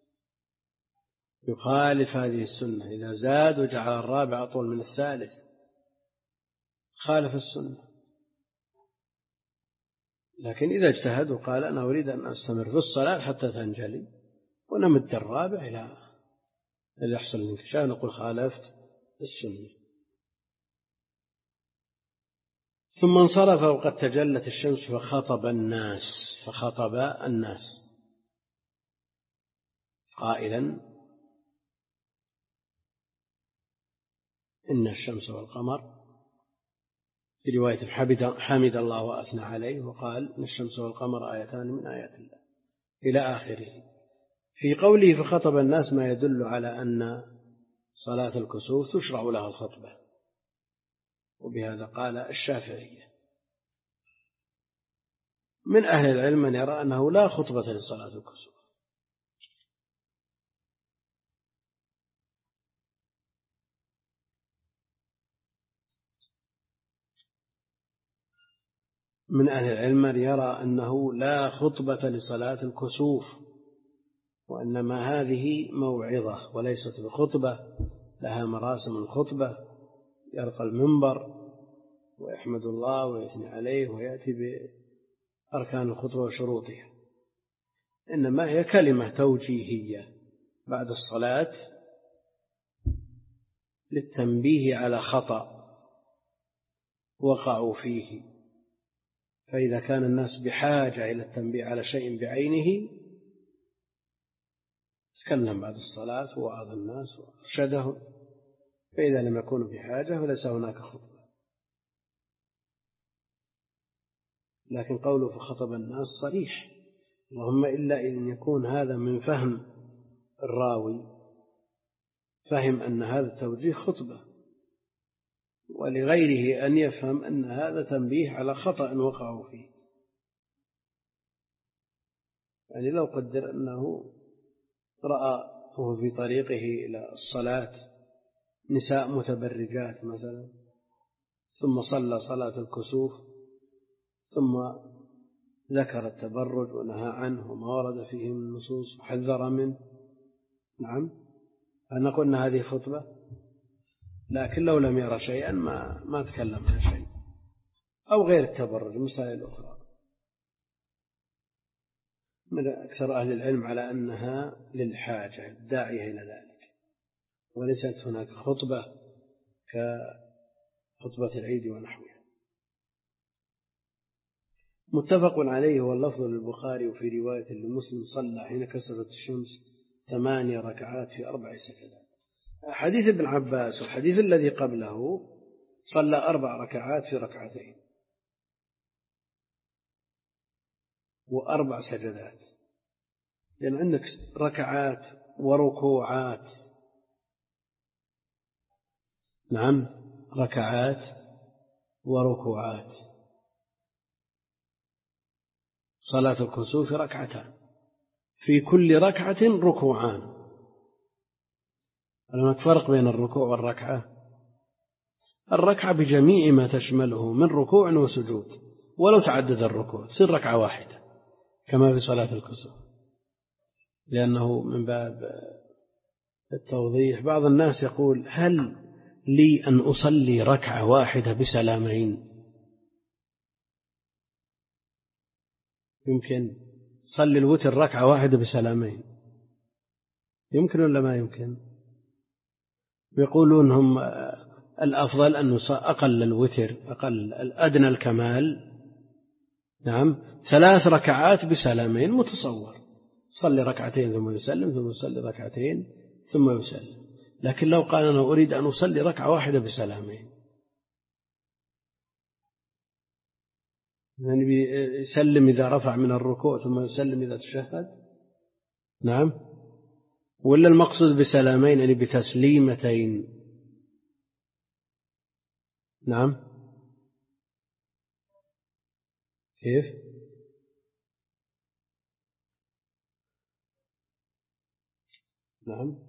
A: يخالف هذه السنة. إذا زاد وجعل الرابع أطول من الثالث خالف السنة. لكن إذا اجتهد وقال أنا أريد أن أستمر في الصلاة حتى تنجلي ونمد الرابع إلى اللي يحصل الانكشاف، نقول خالفت السنة. ثم انصرف وقد تجلت الشمس فخطب الناس فخطب الناس قائلا إن الشمس والقمر، في رواية حمد الله وأثنى عليه وقال إن الشمس والقمر آيتان من آيات الله إلى آخره. في قوله فخطب الناس ما يدل على أن صلاة الكسوف تشرع لها الخطبة، وبهذا قال الشافعية. من أهل العلم من يرى أنه لا خطبة لصلاة الكسوف، من أهل العلم من يرى أنه لا خطبة لصلاة الكسوف، وإنما هذه موعظة وليست بخطبة، لها مراسم الخطبة، يرقى المنبر ويحمد الله ويثني عليه ويأتي بأركان الخطبة وشروطها، إنما هي كلمة توجيهية بعد الصلاة للتنبيه على خطأ وقعوا فيه، فإذا كان الناس بحاجة إلى التنبيه على شيء بعينه تكلم بعد الصلاة ووعظ الناس وأرشدهم، فإذا لم يكونوا بحاجة فليس هناك خطبة. لكن قوله فخطب الناس صريح، اللهم إلا إن يكون هذا من فهم الراوي، فهم أن هذا توجيه خطبة، ولغيره أن يفهم أن هذا تنبيه على خطأ وقعوا فيه. يعني لو قدر أنه رأى هو في طريقه إلى الصلاة نساء متبرجات مثلا، ثم صلى صلاة الكسوف ثم ذكر التبرج ونهى عنه وما ورد فيه من النصوص وحذر منه، نعم، أنا قلنا هذه خطبة. لكن لو لم يرى شيئا ما ما تكلم عن شيء، أو غير التبرج مسائل أخرى. من أكثر أهل العلم على أنها للحاجة الداعية إلى ذلك، وليست هناك خطبة كخطبة العيد ونحوها. متفق عليه واللفظ للبخاري، وفي رواية لمسلم صلى حين كسرت الشمس ثمانية ركعات في أربع سجدات. حديث ابن عباس والحديث الذي قبله صلى أربع ركعات في ركعتين وأربع سجدات، لأن عندك ركعات وركوعات، نعم، ركعات وركوعات. صلاة الكسوف ركعتان، في كل ركعة ركوعان. هناك فرق بين الركوع والركعة. الركعة بجميع ما تشمله من ركوع وسجود، ولو تعدد الركوع تصير ركعة واحدة كما في صلاة الكسوف، لأنه من باب التوضيح. بعض الناس يقول هل لي أن أصلي ركعة واحدة بسلامين؟ يمكن صلي الوتر ركعة واحدة بسلامين، يمكن ولا ما يمكن؟ يقولون هم الأفضل أن أقل الوتر أقل الأدنى الكمال، نعم، ثلاث ركعات بسلامين متصور، صلي ركعتين ثم يسلم ثم يصلي ركعتين ثم يسلم. لكن لو قال أنا أريد أن أصلي ركعة واحدة بسلامين، يعني يسلم إذا رفع من الركوع ثم يسلم إذا تشهد، نعم، ولا المقصود بسلامين يعني بتسليمتين؟ نعم، كيف؟ نعم،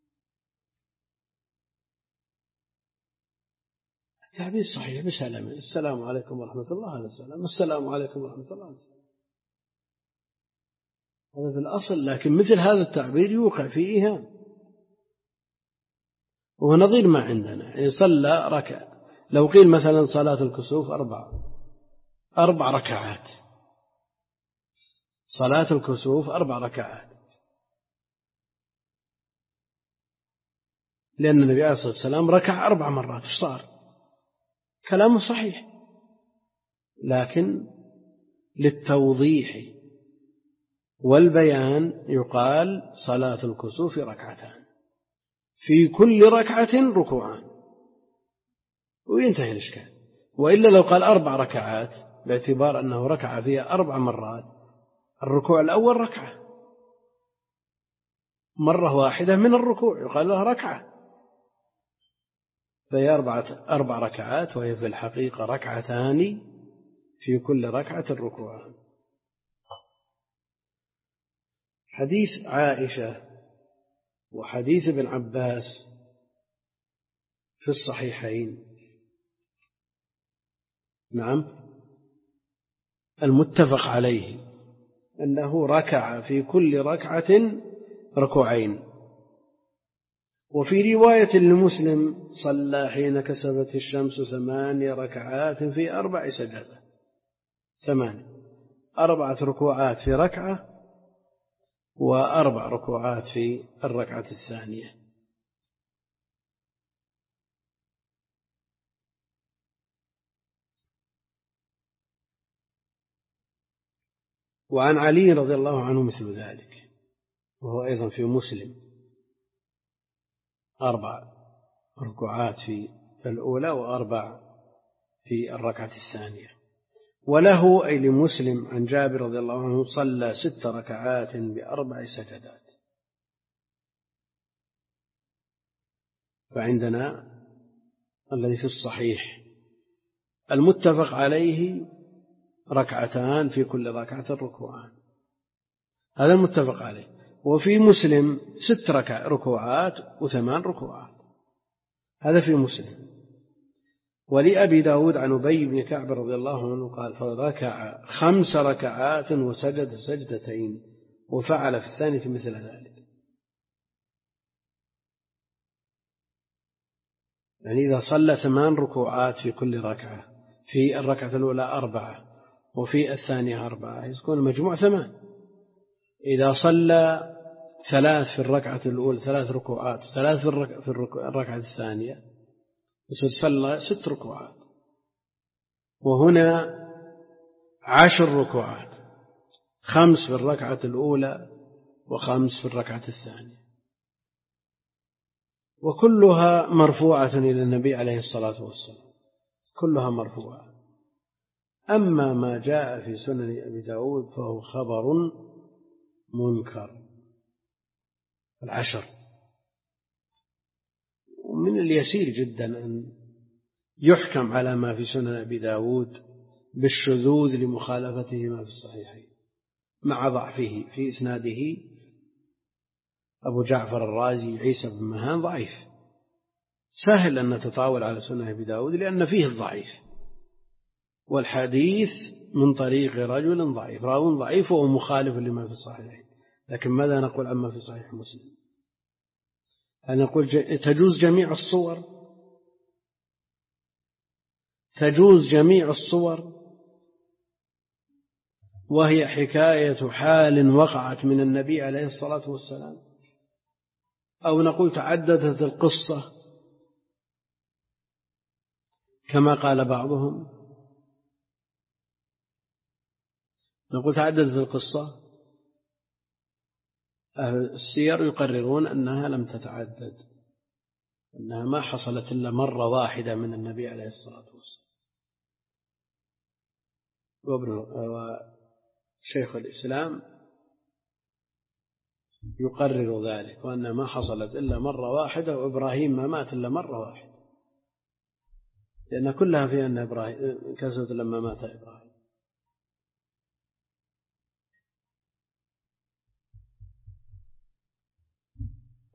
A: التعبير صحيح بسلام، السلام عليكم ورحمة الله هذا السلام، السلام عليكم ورحمة الله هذا السلام، هذا في الأصل. لكن مثل هذا التعبير يوقع فيه إيهام، وهو نظير ما عندنا. يعني صلى ركع، لو قيل مثلا صلاة الكسوف أربع أربع ركعات، صلاة الكسوف أربع ركعات، لأن النبي عليه الصلاة والسلام ركع أربع مرات، إيش صار؟ كلامه صحيح، لكن للتوضيح والبيان يقال صلاة الكسوف ركعتان، في كل ركعة ركوعان، وينتهي الإشكال. وإلا لو قال أربع ركعات باعتبار أنه ركع فيها أربع مرات، الركوع الأول ركعة، مرة واحدة من الركوع يقال لها ركعة، فهي أربعة أربع ركعات، وهي في الحقيقة ركعتان في كل ركعة ركوعان. حديث عائشة وحديث ابن عباس في الصحيحين، نعم، المتفق عليه أنه ركع في كل ركعة ركوعين. وفي رواية لمسلم صلى حين كسفت الشمس ثماني ركعات في أربع سجدات، ثماني، أربعة ركوعات في ركعة وأربع ركوعات في الركعة الثانية. وعن علي رضي الله عنه مثل ذلك، وهو أيضا في مسلم، أربع ركوعات في الأولى وأربع في الركعة الثانية. وله أي لمسلم عن جابر رضي الله عنه صلى ست ركعات بأربع سجدات. فعندنا الذي في الصحيح المتفق عليه ركعتان في كل ركعة ركوعان، هذا المتفق عليه. وفي مسلم ست ركع ركوعات وثمان ركوعات، هذا في مسلم. ولأبي داود عن أبي بن كعب رضي الله عنه قال فركع خمس ركعات وسجد سجدتين، وفعل في الثانية مثل ذلك. يعني إذا صلى ثمان ركوعات في كل ركعة، في الركعة الأولى أربعة وفي الثانية أربعة، يكون المجموع ثمان. إذا صلى ثلاث في الركعة الأولى، ثلاث ركوعات، ثلاث في الركعة الثانية، يصير صلى ست ركوعات. وهنا عشر ركوعات، خمس في الركعة الأولى وخمس في الركعة الثانية، وكلها مرفوعة إلى النبي عليه الصلاة والسلام، كلها مرفوعة. أما ما جاء في سنن أبي داود فهو خبر منكر، العشر. ومن اليسير جدا أن يحكم على ما في سنن أبي داود بالشذوذ لمخالفته ما في الصحيحين، مع ضعفه في إسناده أبو جعفر الرازي عيسى بن مهان ضعيف، سهل أن نتطاول على سنن أبي داود لأن فيه الضعيف، والحديث من طريق رجل ضعيف، راو ضعيف وهو مخالف لما في الصحيحين. لكن ماذا نقول عما في صحيح مسلم؟ هل نقول تجوز جميع الصور؟ تجوز جميع الصور وهي حكاية حال وقعت من النبي عليه الصلاة والسلام؟ أو نقول تعددت القصة كما قال بعضهم؟ نقول تعددت القصة، أهل السير يقررون أنها لم تتعدد، أنها ما حصلت إلا مرة واحدة من النبي عليه الصلاة والسلام. وشيخ الإسلام يقرر ذلك، وأنها ما حصلت إلا مرة واحدة، وإبراهيم ما مات إلا مرة واحدة، لأن كلها في أن إبراهيم كسرت لما مات إبراهيم.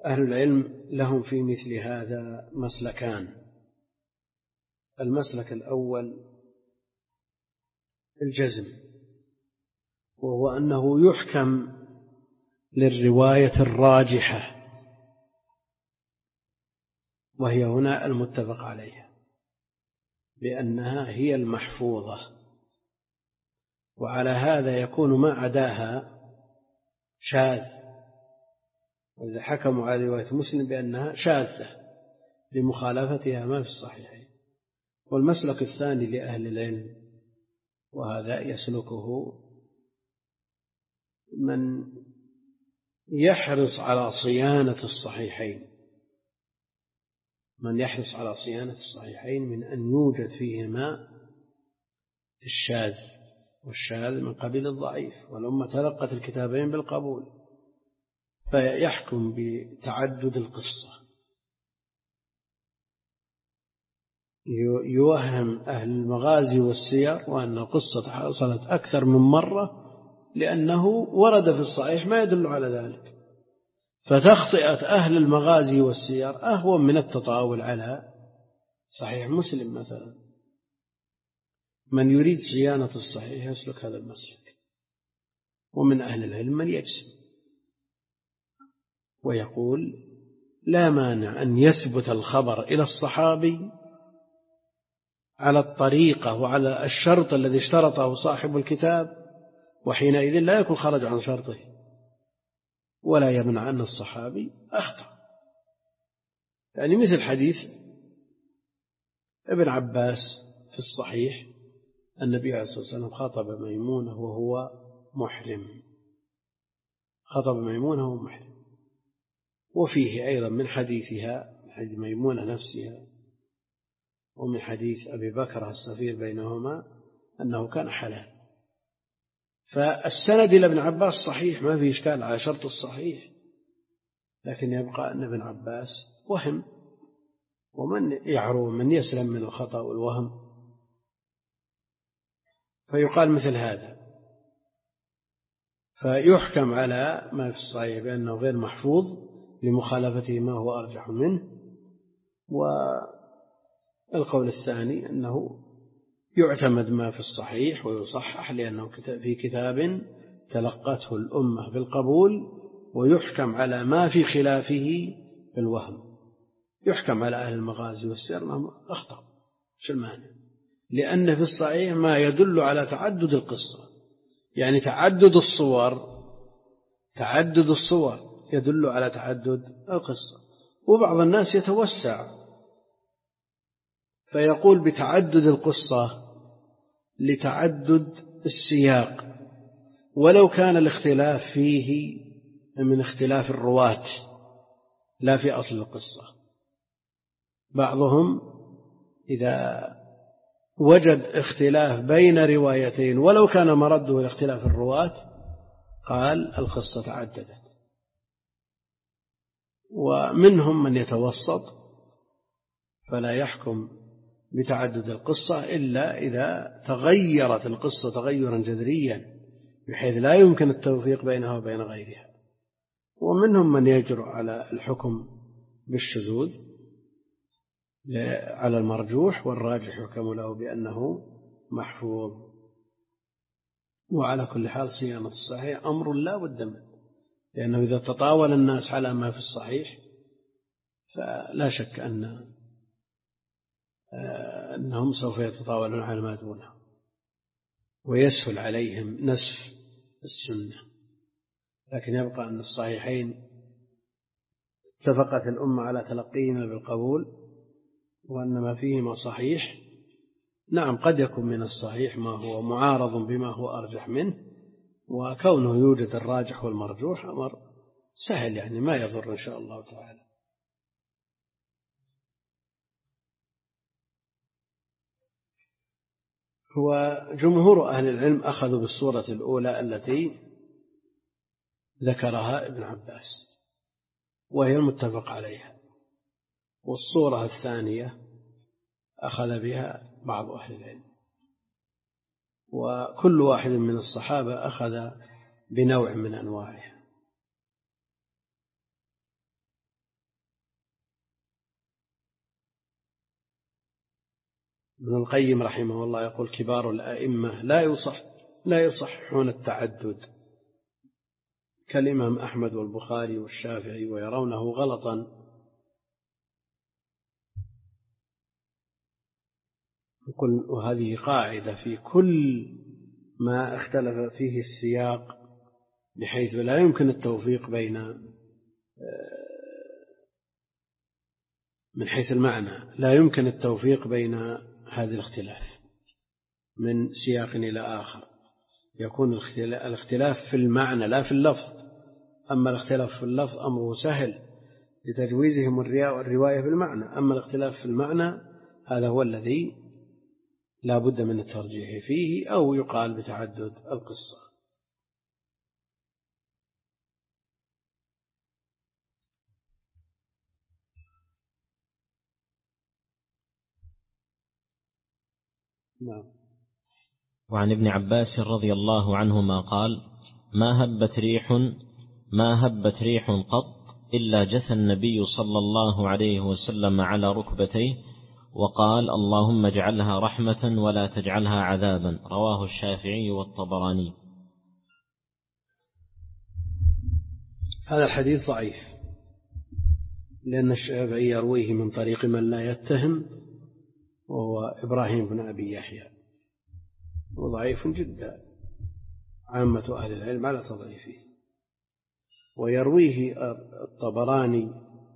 A: أهل العلم لهم في مثل هذا مسلكان. المسلك الأول الجزم، وهو أنه يحكم للرواية الراجحة، وهي هنا المتفق عليها بأنها هي المحفوظة، وعلى هذا يكون ما عداها شاذ، وإذا حكموا على رواية مسلم بأنها شاذة لمخالفتها ما في الصحيحين. والمسلك الثاني لأهل العلم، وهذا يسلكه من يحرص على صيانة الصحيحين، من يحرص على صيانة الصحيحين من أن يوجد فيهما الشاذ، والشاذ من قبيل الضعيف، والأمة تلقت الكتابين بالقبول، فيحكم بتعدد القصة. يوهم أهل المغازي والسير وأن القصة حصلت أكثر من مرة لأنه ورد في الصحيح ما يدل على ذلك، فتخطئة أهل المغازي والسير أهون من التطاول على صحيح مسلم مثلا. من يريد صيانة الصحيح يسلك هذا المسلك. ومن أهل العلم من يجزم ويقول لا مانع أن يثبت الخبر إلى الصحابي على الطريقة وعلى الشرط الذي اشترطه صاحب الكتاب، وحينئذ لا يكون خرج عن شرطه، ولا يمنع أن الصحابي أخطأ. يعني مثل حديث ابن عباس في الصحيح النبي عليه الصلاة والسلام خطب ميمونة وهو محرم، خطب ميمونة وهو محرم. وفيه أيضا من حديثها، من حديث ميمونة نفسها، ومن حديث أبي بكر السفير بينهما أنه كان حلال. فالسند إلى ابن عباس صحيح، ما فيه إشكال على شرط الصحيح، لكن يبقى أن ابن عباس وهم، ومن يعرو من يسلم من الخطأ والوهم، فيقال مثل هذا، فيحكم على ما في الصحيح بأنه غير محفوظ لمخالفته ما هو أرجح منه. والقول الثاني أنه يعتمد ما في الصحيح ويصحح لأنه في كتاب تلقته الأمة بالقبول، ويحكم على ما في خلافه بالوهم. يحكم على أهل المغازي والسير أنهم أخطأوا، شو المعنى؟ لأن في الصحيح ما يدل على تعدد القصة، يعني تعدد الصور، تعدد الصور يدل على تعدد القصة. وبعض الناس يتوسع فيقول بتعدد القصة لتعدد السياق، ولو كان الاختلاف فيه من اختلاف الرواة لا في أصل القصة. بعضهم إذا وجد اختلاف بين روايتين ولو كان مرده إلى اختلاف الرواة قال القصة تعددت. ومنهم من يتوسط فلا يحكم بتعدد القصة إلا إذا تغيرت القصة تغيرا جذريا بحيث لا يمكن التوفيق بينها وبين غيرها. ومنهم من يجرؤ على الحكم بالشذوذ على المرجوح، والراجح يحكم له بأنه محفوظ. وعلى كل حال صيانة الصحيح أمر لا بد منه، لأنه إذا تطاول الناس على ما في الصحيح فلا شك أن أنهم سوف يتطاولون على ما دونه، ويسهل عليهم نسف السنة. لكن يبقى أن الصحيحين اتفقت الأمة على تلقيهما بالقبول، وأن ما فيهما صحيح. نعم قد يكون من الصحيح ما هو معارض بما هو أرجح منه، وكونه يوجد الراجح والمرجوح أمر سهل، يعني ما يضر إن شاء الله تعالى. هو جمهور أهل العلم أخذوا بالصورة الأولى التي ذكرها ابن عباس وهي المتفق عليها، والصورة الثانية أخذ بها بعض أهل العلم، وكل واحد من الصحابة أخذ بنوع من أنواعها. ابن القيم رحمه الله يقول كبار الأئمة لا يصح لا يصحون التعدد كالإمام أحمد والبخاري والشافعي ويرونه غلطا. وهذه قاعدة في كل ما اختلف فيه السياق بحيث لا يمكن التوفيق بين من حيث المعنى لا يمكن التوفيق بين هذه الاختلاف من سياق إلى آخر، يكون الاختلاف في المعنى لا في اللفظ. أما الاختلاف في اللفظ أمره سهل لتجويزهم الرواية في المعنى، أما الاختلاف في المعنى هذا هو الذي لا بد من الترجيح فيه أو يقال بتعدد القصة. نعم.
B: وعن ابن عباس رضي الله عنهما قال: ما هبت ريح ما هبت ريح قط إلا جثى النبي صلى الله عليه وسلم على ركبتيه وقال: اللهم اجعلها رحمة ولا تجعلها عذابا. رواه الشافعي والطبراني.
A: هذا الحديث ضعيف لأن الشافعي يرويه من طريق من لا يتهم وهو إبراهيم بن أبي يحيى، وضعيف جدا، عامة أهل العلم على تضعيفه. ويرويه الطبراني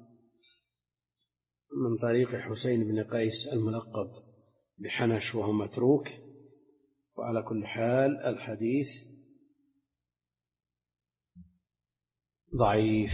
A: من طريق حسين بن قيس الملقب بحنش وهو متروك. وعلى كل حال الحديث ضعيف.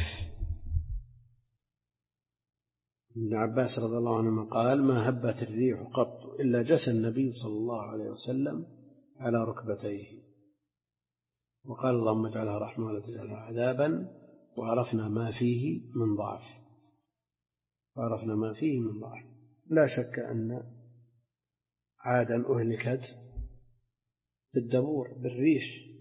A: ابن عباس رضي الله عنهما قال: ما هبت الريح قط إلا جثى النبي صلى الله عليه وسلم على ركبتيه وقال: اللهم اجعلها رحمة ولا تجعلها عذابا. وعرفنا ما فيه من ضعف وعرفنا ما فيه من ضعف. لا شك أن عادا أهلكت بالدبور بالريح،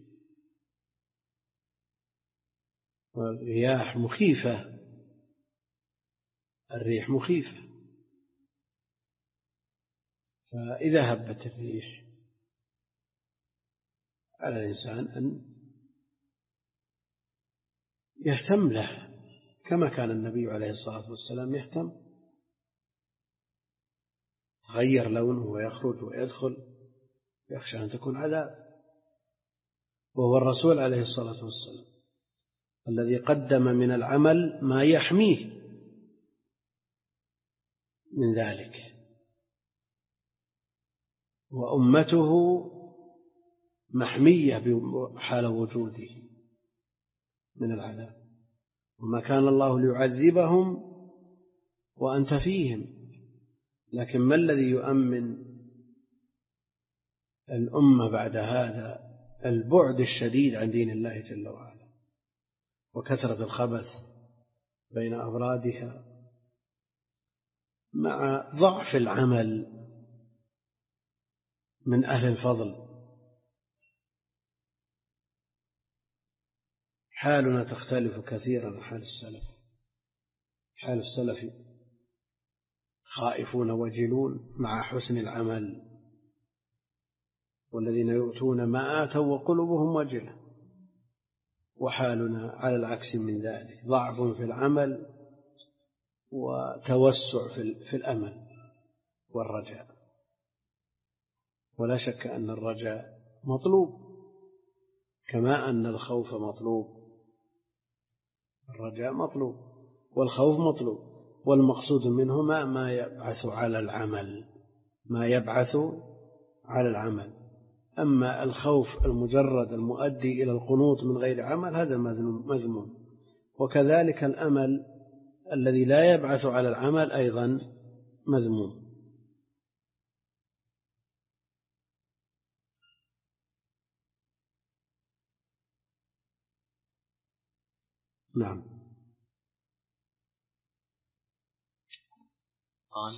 A: والرياح مخيفة، الريح مخيفة. فإذا هبت الريح على الإنسان أن يهتم له كما كان النبي عليه الصلاة والسلام يهتم. تغير لونه ويخرج ويدخل يخشى أن تكون عذاب. وهو الرسول عليه الصلاة والسلام الذي قدم من العمل ما يحميه من ذلك، وأمته محمية بحال وجوده من العذاب. وما كان الله ليعذبهم وأنت فيهم، لكن ما الذي يؤمن الأمة بعد هذا؟ البعد الشديد عن دين الله جل وعلا وكثرة الخبث بين أفرادها مع ضعف العمل من أهل الفضل. حالنا تختلف كثيرا عن حال السلف. حال السلف خائفون وجلون مع حسن العمل، والذين يؤتون ما آتوا وقلوبهم وجلة. وحالنا على العكس من ذلك، ضعف في العمل وتوسع في الأمل والرجاء. ولا شك أن الرجاء مطلوب كما أن الخوف مطلوب. الرجاء مطلوب والخوف مطلوب، والمقصود منهما ما يبعث على العمل ما يبعث على العمل. أما الخوف المجرد المؤدي إلى القنوط من غير عمل هذا مذموم. وكذلك الأمل الذي لا يبعث على العمل أيضا مذموم. نعم.
B: قال: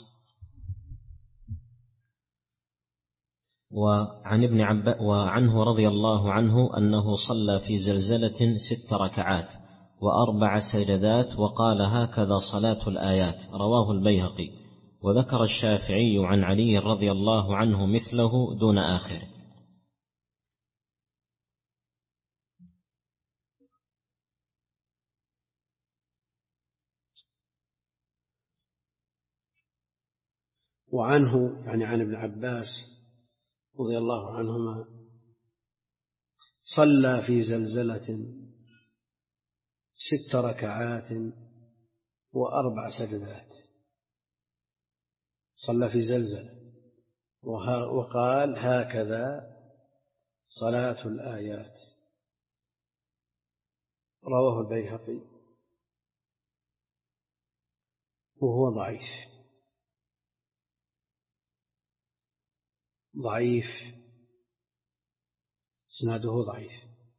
B: وعن ابن عباس وعنه رضي الله عنه أنه صلى في زلزلة ست ركعات وأربع سجدات وقال: هكذا صلاة الآيات. رواه البيهقي. وذكر الشافعي عن علي رضي الله عنه مثله دون آخره.
A: وعنه يعني عن ابن عباس رضي الله عنهما صلى في زلزلة ست ركعات وأربع سجدات. صلى في زلزلة وقال هكذا صلاة الآيات. رواه البيهقي وهو ضعيف ضعيف اسناده ضعيف.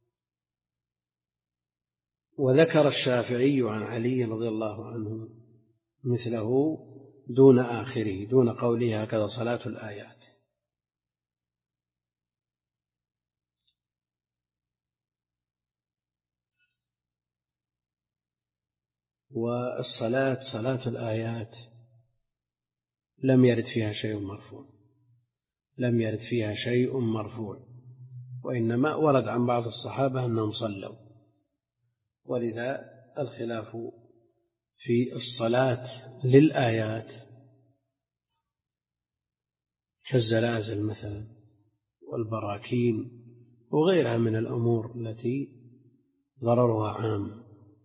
A: وذكر الشافعي عن علي رضي الله عنه مثله دون آخره، دون قوله هكذا صلاة الآيات. والصلاة صلاة الآيات لم يرد فيها شيء مرفوع، لم يرد فيها شيء مرفوع، وإنما ورد عن بعض الصحابة أنهم صلوا، ولذا الخلاف في الصلاة للآيات كالزلازل مثلا والبراكين وغيرها من الأمور التي ضررها عام.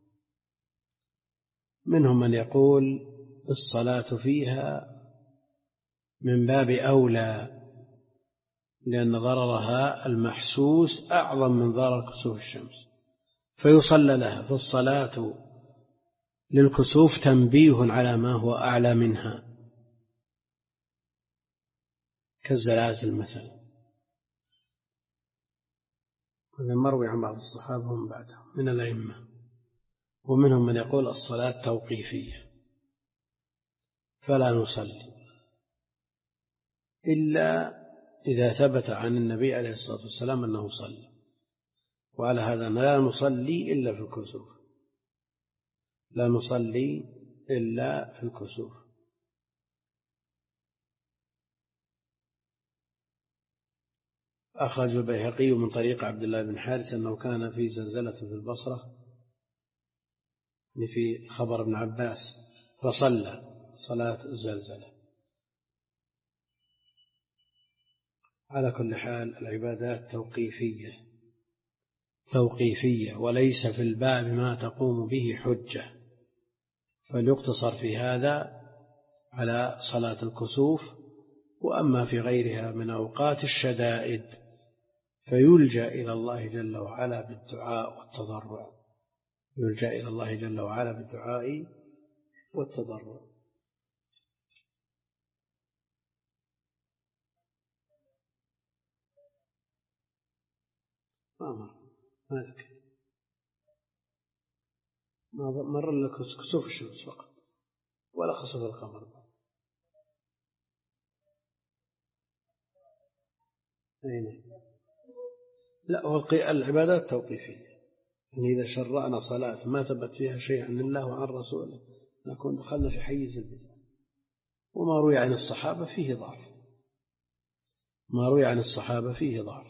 A: منهم من يقول الصلاة فيها من باب أولى لأن ضررها المحسوس أعظم من ضرر كسوف الشمس، فيصلى لها. فالصلاة للكسوف تنبيه على ما هو أعلى منها كالزلازل مثلا. هذا مروي عن بعض الصحابة هم بعدهم من الأئمة. ومنهم من يقول الصلاة توقيفية فلا نصلي إلا إذا ثبت عن النبي عليه الصلاة والسلام أنه صلى، وعلى هذا لا نصلي إلا في الكسوف، لا نصلي إلا في الكسوف. أخرج البيهقي من طريق عبد الله بن حارث أنه كان في زلزلة في البصرة في خبر ابن عباس فصلى صلاة الزلزلة. على كل حال العبادات توقيفية توقيفية وليس في الباب ما تقوم به حجة، فليقتصر في هذا على صلاة الكسوف. وأما في غيرها من أوقات الشدائد فيلجأ إلى الله جل وعلا بالدعاء والتضرع، يلجأ إلى الله جل وعلا بالدعاء والتضرع. ما أذكر مر لك كسوف الشمس فقط ولا خسف القمر. أين؟ لا، هو العبادات توقيفية، يعني إذا شرعنا صلاة ما ثبت فيها شيء عن الله وعن رسوله نكون دخلنا في حيز البدع. وما روي عن الصحابة فيه ضعف، ما روي عن الصحابة فيه ضعف.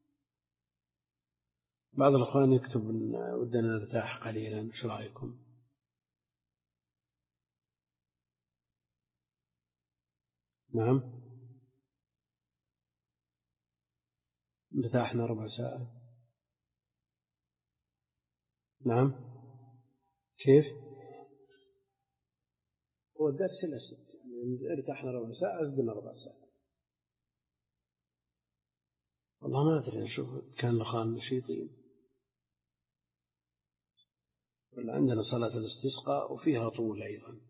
A: بعض الأخوان يكتب ودنا نرتاح قليلا، شو رأيكم؟ نعم، ارتاحنا ربع ساعة. نعم، كيف؟ هو الدرس إلى ست، يعني ارتاحنا ربع ساعة أزدنا ربع ساعة. والله ما أدري، نشوف كان الأخوان نشيطين. ولا عندنا صلاة الاستسقاء وفيها طول أيضا.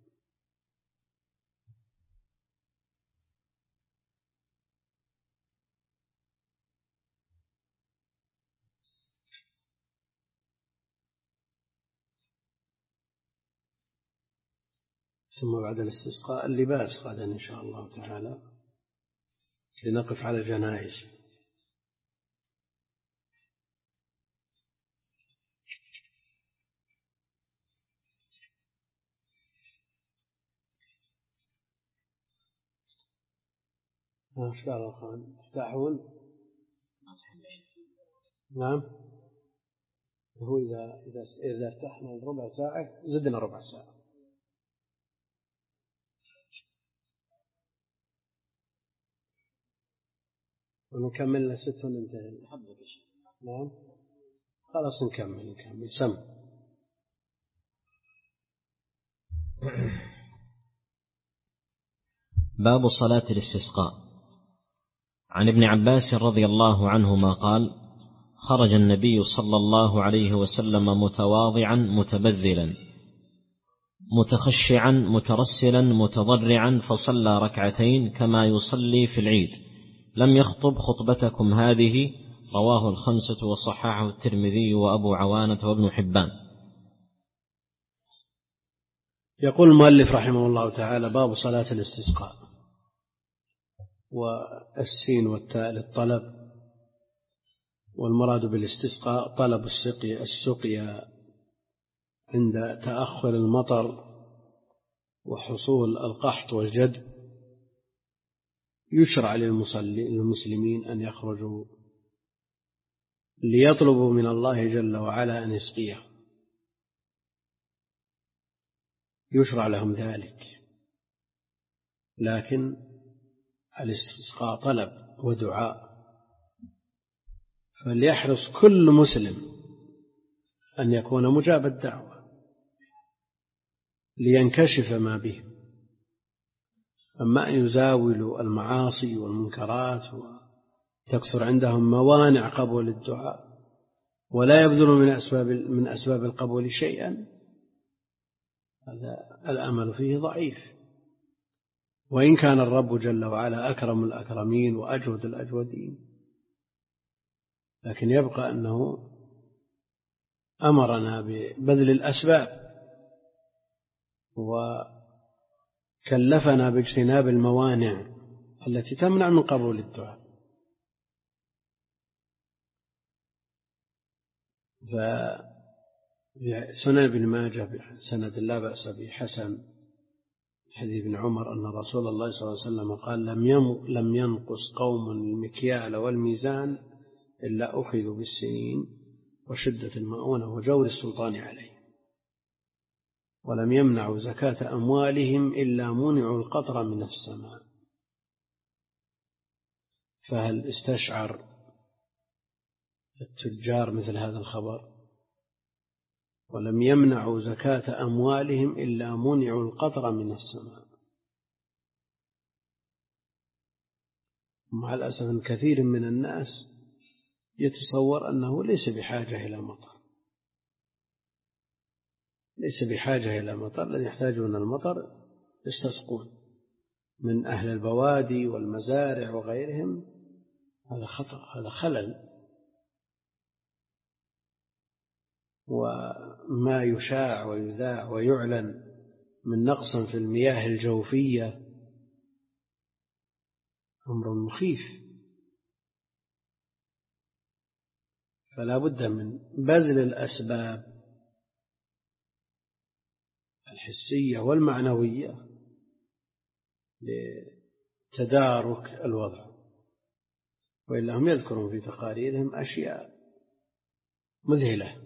A: ثم بعد الاستسقاء اللباس غدا إن شاء الله تعالى لنقف على الجنائز. ايش قال الخان؟ تفتحون؟ نعم. هو إذا إذا إذا ارتحنا ربع ساعة زدنا ربع ساعة. ونكملنا ست وننتهي. نعم خلاص نكمل نكمل سم.
B: باب صلاة الاستسقاء. عن ابن عباس رضي الله عنهما قال: خرج النبي صلى الله عليه وسلم متواضعا متبذلا متخشعا مترسلا متضرعا فصلى ركعتين كما يصلي في العيد، لم يخطب خطبتكم هذه. رواه الخمسة وصححه الترمذي وأبو عوانة وابن حبان.
A: يقول المؤلف رحمه الله تعالى: باب صلاة الاستسقاء. والسين والتاء للطلب، والمراد بالاستسقاء طلب السقي السقيا عند تأخر المطر وحصول القحط والجد. يشرع للمسلمين أن يخرجوا ليطلبوا من الله جل وعلا أن يسقيه، يشرع لهم ذلك، لكن الاستسقاء طلب ودعاء، فليحرص كل مسلم أن يكون مجاب الدعوة لينكشف ما به. أما أن يزاولوا المعاصي والمنكرات وتكثر عندهم موانع قبول الدعاء ولا يبذلوا من أسباب من أسباب القبول شيئا، هذا الأمل فيه ضعيف. وإن كان الرب جل وعلا أكرم الأكرمين وأجود الأجودين، لكن يبقى أنه أمرنا ببذل الأسباب وكلفنا باجتناب الموانع التي تمنع من قبول الدعاء. ففي سنن ابن ماجه بسند لا بأس به حسن حديث ابن عمر أن رسول الله صلى الله عليه وسلم قال: لم ينقص قوم المكيال والميزان إلا أخذوا بالسنين وشدة المؤونة وجور السلطان عليه، ولم يمنعوا زكاة أموالهم إلا منعوا القطر من السماء. فهل استشعر التجار مثل هذا الخبر؟ ولم يمنعوا زكاة أموالهم إلا منعوا القطر من السماء. مع الأسف الكثير من الناس يتصور أنه ليس بحاجة إلى مطر، ليس بحاجة إلى مطر، الذين يحتاجون المطر يستسقون من أهل البوادي والمزارع وغيرهم. هذا خطأ، هذا خلل. وما يشاع ويذاع ويعلن من نقص في المياه الجوفية أمر مخيف، فلا بد من بذل الأسباب الحسية والمعنوية لتدارك الوضع، وإلا هم يذكرون في تقاريرهم أشياء مذهلة.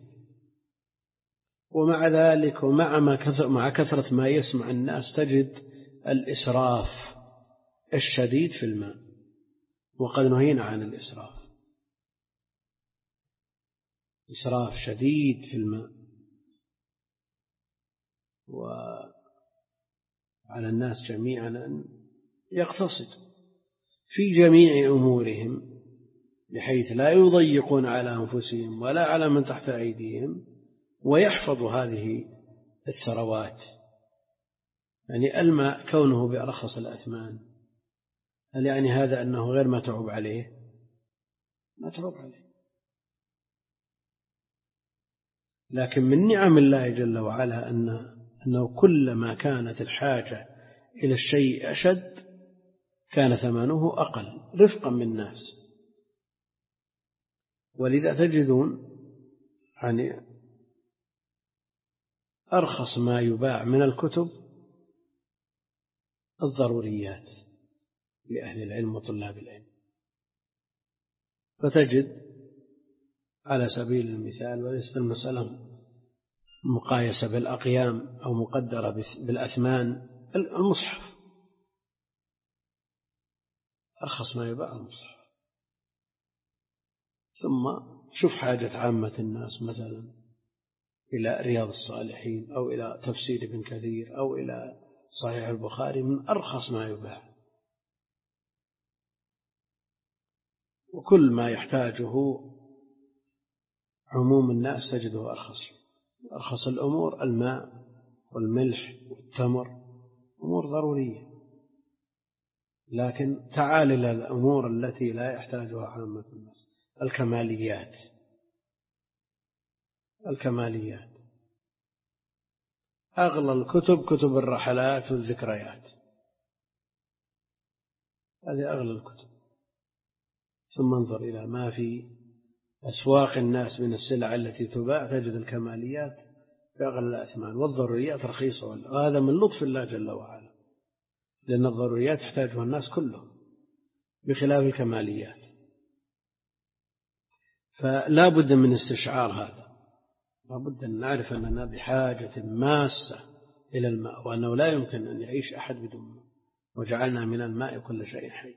A: ومع ذلك ومع ما كثر مع كثرة ما يسمع الناس تجد الإسراف الشديد في الماء، وقد نهينا عن الإسراف. إسراف شديد في الماء، وعلى الناس جميعا أن يقتصد في جميع أمورهم بحيث لا يضيقون على أنفسهم ولا على من تحت أيديهم، ويحفظوا هذه الثروات. يعني الماء كونه بأرخص الأثمان، هل يعني هذا أنه غير متعوب عليه؟ متعوب عليه، لكن من نعم الله جل وعلا أن أنه كلما كانت الحاجة إلى الشيء أشد كان ثمنه أقل رفقا بالناس. ولذا تجدون يعني أرخص ما يباع من الكتب الضروريات، لأهل العلم وطلاب العلم. فتجد على سبيل المثال، وليست المسألة مقايسة بالأقيام أو مقدرة بالأثمان، المصحف أرخص ما يباع المصحف. ثم شوف حاجة عامة الناس مثلا إلى رياض الصالحين أو إلى تفسير ابن كثير أو إلى صحيح البخاري، من أرخص ما يباع. وكل ما يحتاجه عموم الناس تجده أرخص. أرخص الأمور الماء والملح والتمر، أمور ضرورية. لكن تعال إلى الأمور التي لا يحتاجها عامة الناس، الكماليات. الكماليات أغلى الكتب كتب الرحلات والذكريات، هذه أغلى الكتب. ثم انظر إلى ما في أسواق الناس من السلع التي تباع، تجد الكماليات بأغلى الأثمان، والضروريات رخيصة. وهذا من لطف الله جل وعلا، لأن الضروريات يحتاجها الناس كلهم بخلاف الكماليات. فلا بد من استشعار هذا، لا بد أن نعرف أننا بحاجة ماسة إلى الماء، وأنه لا يمكن أن يعيش أحد بدون ماء، وجعلنا من الماء كل شيء حي.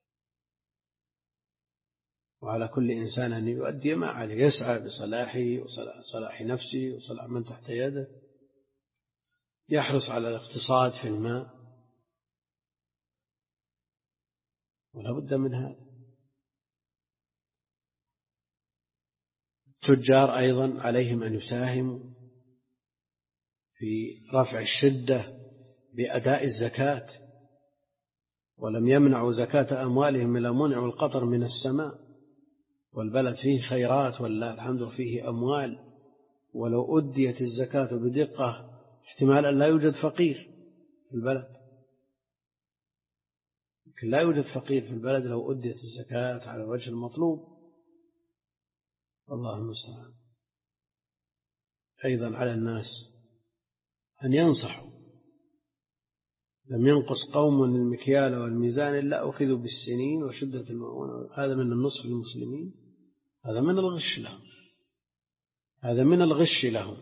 A: وعلى كل إنسان أن يؤدي ما عليه، يسعى بصلاحه وصلاح نفسه وصلاح من تحت يده، يحرص على الاقتصاد في الماء، ولا بد من هذا. التجار أيضا عليهم أن يساهموا في رفع الشدة بأداء الزكاة، ولم يمنعوا زكاة أموالهم إلا منعوا القطر من السماء. والبلد فيه خيرات والله الحمد، فيه أموال، ولو أديت الزكاة بدقة احتمال أن لا يوجد فقير في البلد، لكن لا يوجد فقير في البلد لو أديت الزكاة على وجه المطلوب، والله المستعان. أيضا على الناس أن ينصحوا. لم ينقص قوم المكيال والميزان إلا أخذوا بالسنين وشدة المؤونة. هذا من النصح للمسلمين، هذا من الغش لهم، هذا من الغش لهم.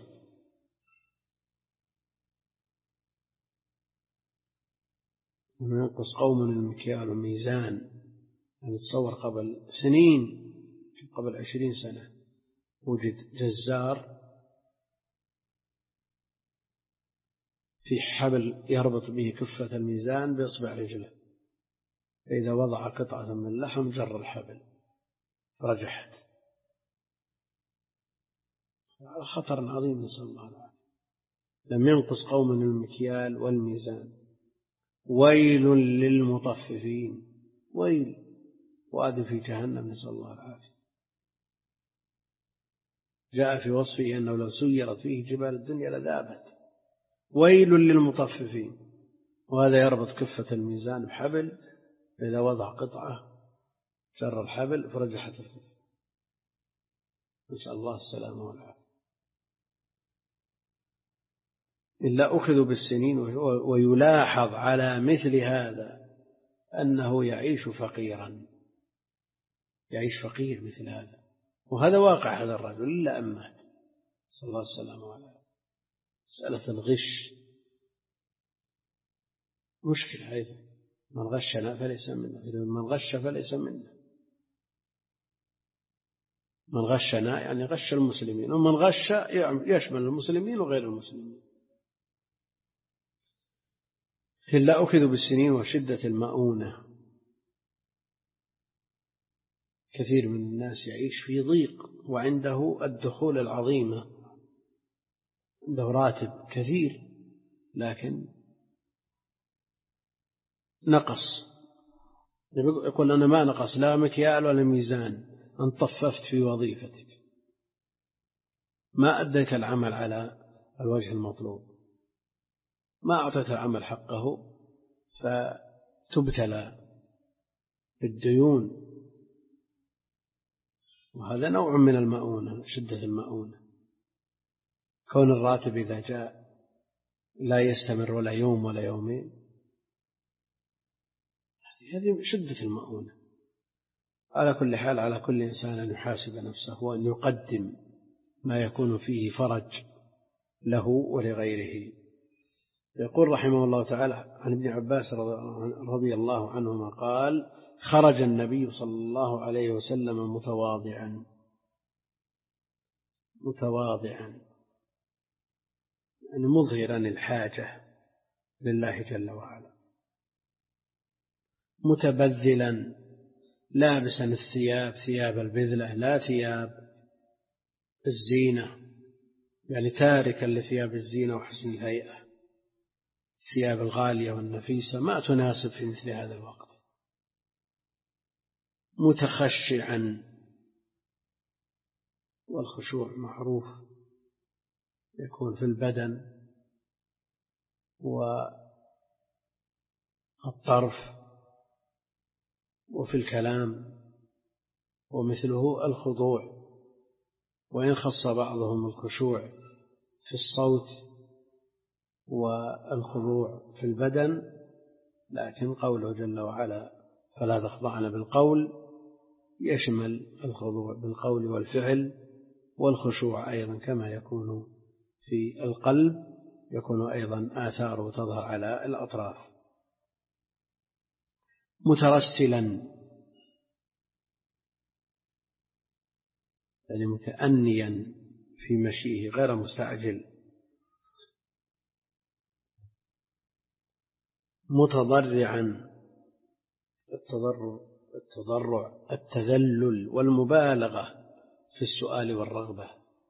A: لم ينقص قوم المكيال والميزان، يعني تصور قبل سنين، قبل عشرين سنة وجد جزار في حبل يربط به كفة الميزان بإصبع رجله، فإذا وضع قطعة من اللحم جر الحبل فرجحت. خطر عظيم، نسأل الله العافية. لم ينقص قوم المكيال والميزان، ويل للمطففين، ويل واد في جهنم، نسأل الله العافية. جاء في وصفه أنه لو سيرت فيه جبال الدنيا لذابت. ويل للمطففين، وهذا يربط كفة الميزان بحبل، فإذا وضع قطعة جر الحبل فرجحت الكفة، نسأل الله السلامة والعافية. إلا أخذوا بالسنين. ويلاحظ على مثل هذا أنه يعيش فقيرا، يعيش فقير مثل هذا، وهذا واقع هذا الرجل إلا أن مات، نسأل الله السلامة والعافية. مسألة الغش مشكلة أيضا. من غشنا فليس منا، من غش فليس منا. من غشنا يعني غش المسلمين، ومن غش يشمل المسلمين وغير المسلمين. إلا أخذوا بالسنين وشدة المؤونة. كثير من الناس يعيش في ضيق وعنده الدخول العظيمة، عنده راتب كثير لكن نقص. يقول أنا ما نقص لا مكيال ولا ميزان، أن طففت في وظيفتك، ما أديت العمل على الوجه المطلوب، ما أعطيت العمل حقه، فتبتلى بالديون. وهذا نوع من المؤونة، شدة المؤونة. كون الراتب إذا جاء لا يستمر ولا يوم ولا يومين، هذه هذه شدة المؤونة. على كل حال على كل إنسان أن يحاسب نفسه وأن يقدم ما يكون فيه فرج له ولغيره. يقول رحمه الله تعالى عن ابن عباس رضي الله عنهما قال: خرج النبي صلى الله عليه وسلم متواضعا متواضعا يعني مظهرا الحاجة لله جل وعلا، متبذلا لابسا الثياب ثياب البذلة لا ثياب الزينة، يعني تاركا لثياب الزينة وحسن الهيئة، الثياب الغالية والنفيسة ما تناسب في مثل هذا الوقت. متخشعا، والخشوع معروف يكون في البدن والطرف وفي الكلام، ومثله الخضوع، وإن خص بعضهم الخشوع في الصوت والخضوع في البدن، لكن قوله جل وعلا فلا تخضعن بالقول يشمل الخضوع بالقول والفعل، والخشوع أيضا كما يكون في القلب يكون أيضا آثاره تظهر على الأطراف. مترسلا يعني متأنيا في مشيه غير مستعجل. متضرعا، التضرع التضرع التذلل والمبالغة في السؤال والرغبة،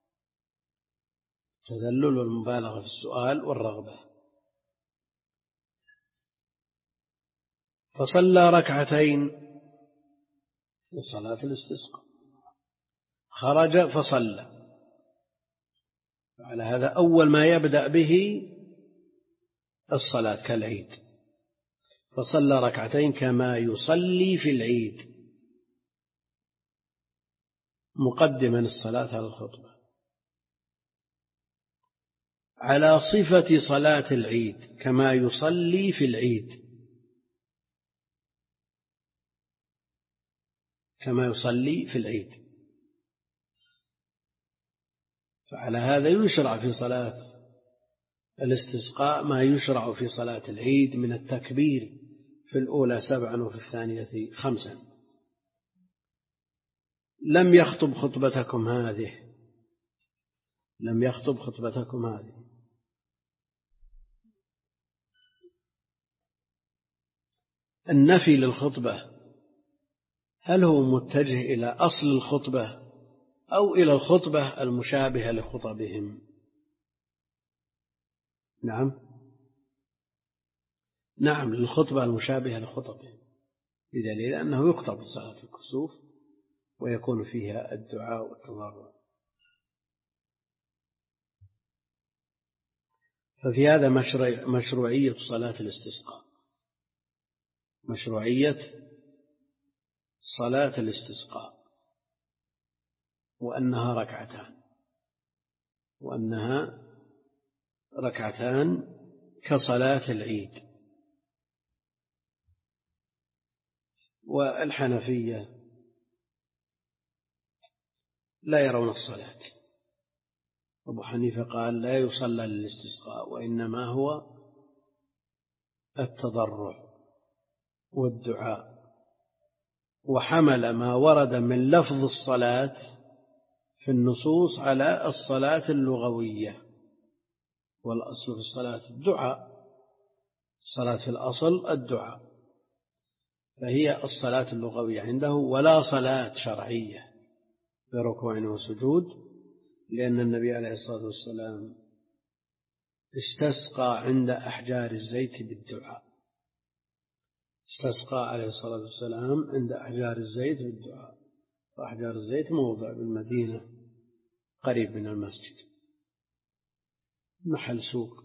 A: التذلل والمبالغة في السؤال والرغبة. فصلى ركعتين في صلاة الاستسقاء، خرج فصلى، على هذا أول ما يبدأ به الصلاة كالعيد، فصلى ركعتين كما يصلي في العيد مقدما الصلاة على الخطبة على صفة صلاة العيد كما يصلي في العيد، كما يصلي في العيد. فعلى هذا يشرع في صلاة الاستسقاء ما يشرع في صلاة العيد من التكبير في الأولى سبعا وفي الثانية خمسا. لم يخطب خطبتكم هذه، لم يخطب خطبتكم هذه. النفي للخطبة هل هو متجه إلى أصل الخطبة أو إلى الخطبة المشابهة لخطبهم؟ نعم نعم للخطبة المشابهة لخطبهم، بدليل أنه يخطب صلاة الكسوف ويكون فيها الدعاء والتضرع. ففي هذا مشروعية صلاة الاستسقاء، مشروعية صلاة الاستسقاء، وأنها ركعتان وأنها ركعتان كصلاة العيد. والحنفية لا يرون الصلاة، أبو حنيفة قال لا يصلى للاستسقاء وإنما هو التضرع والدعاء، وحمل ما ورد من لفظ الصلاة في النصوص على الصلاة اللغوية، والأصل في الصلاة الدعاء، الصلاة في الأصل الدعاء، فهي الصلاة اللغوية عنده ولا صلاة شرعية بركوع وسجود، لأن النبي عليه الصلاة والسلام استسقى عند أحجار الزيت بالدعاء، استسقى عليه الصلاة والسلام عند أحجار الزيت بالدعاء، وأحجار الزيت موضع بالمدينة قريب من المسجد، محل سوق.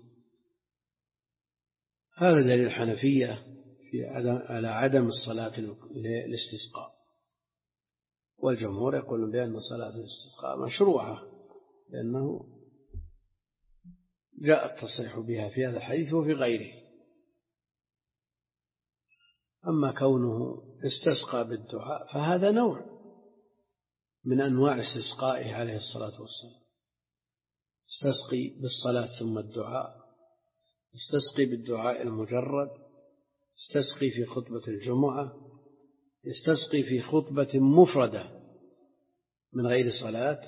A: هذا دليل الحنفية في عدم على عدم الصلاة للاستسقاء، والجمهور يقولون بأن صلاة الاستسقاء مشروعة، لأنه جاء التصريح بها في هذا الحديث وفي غيره. أما كونه استسقى بالدعاء فهذا نوع من أنواع استسقائه عليه الصلاة والسلام. استسقي بالصلاة ثم الدعاء، استسقي بالدعاء المجرد، استسقي في خطبة الجمعة، استسقي في خطبة مفردة من غير صلاة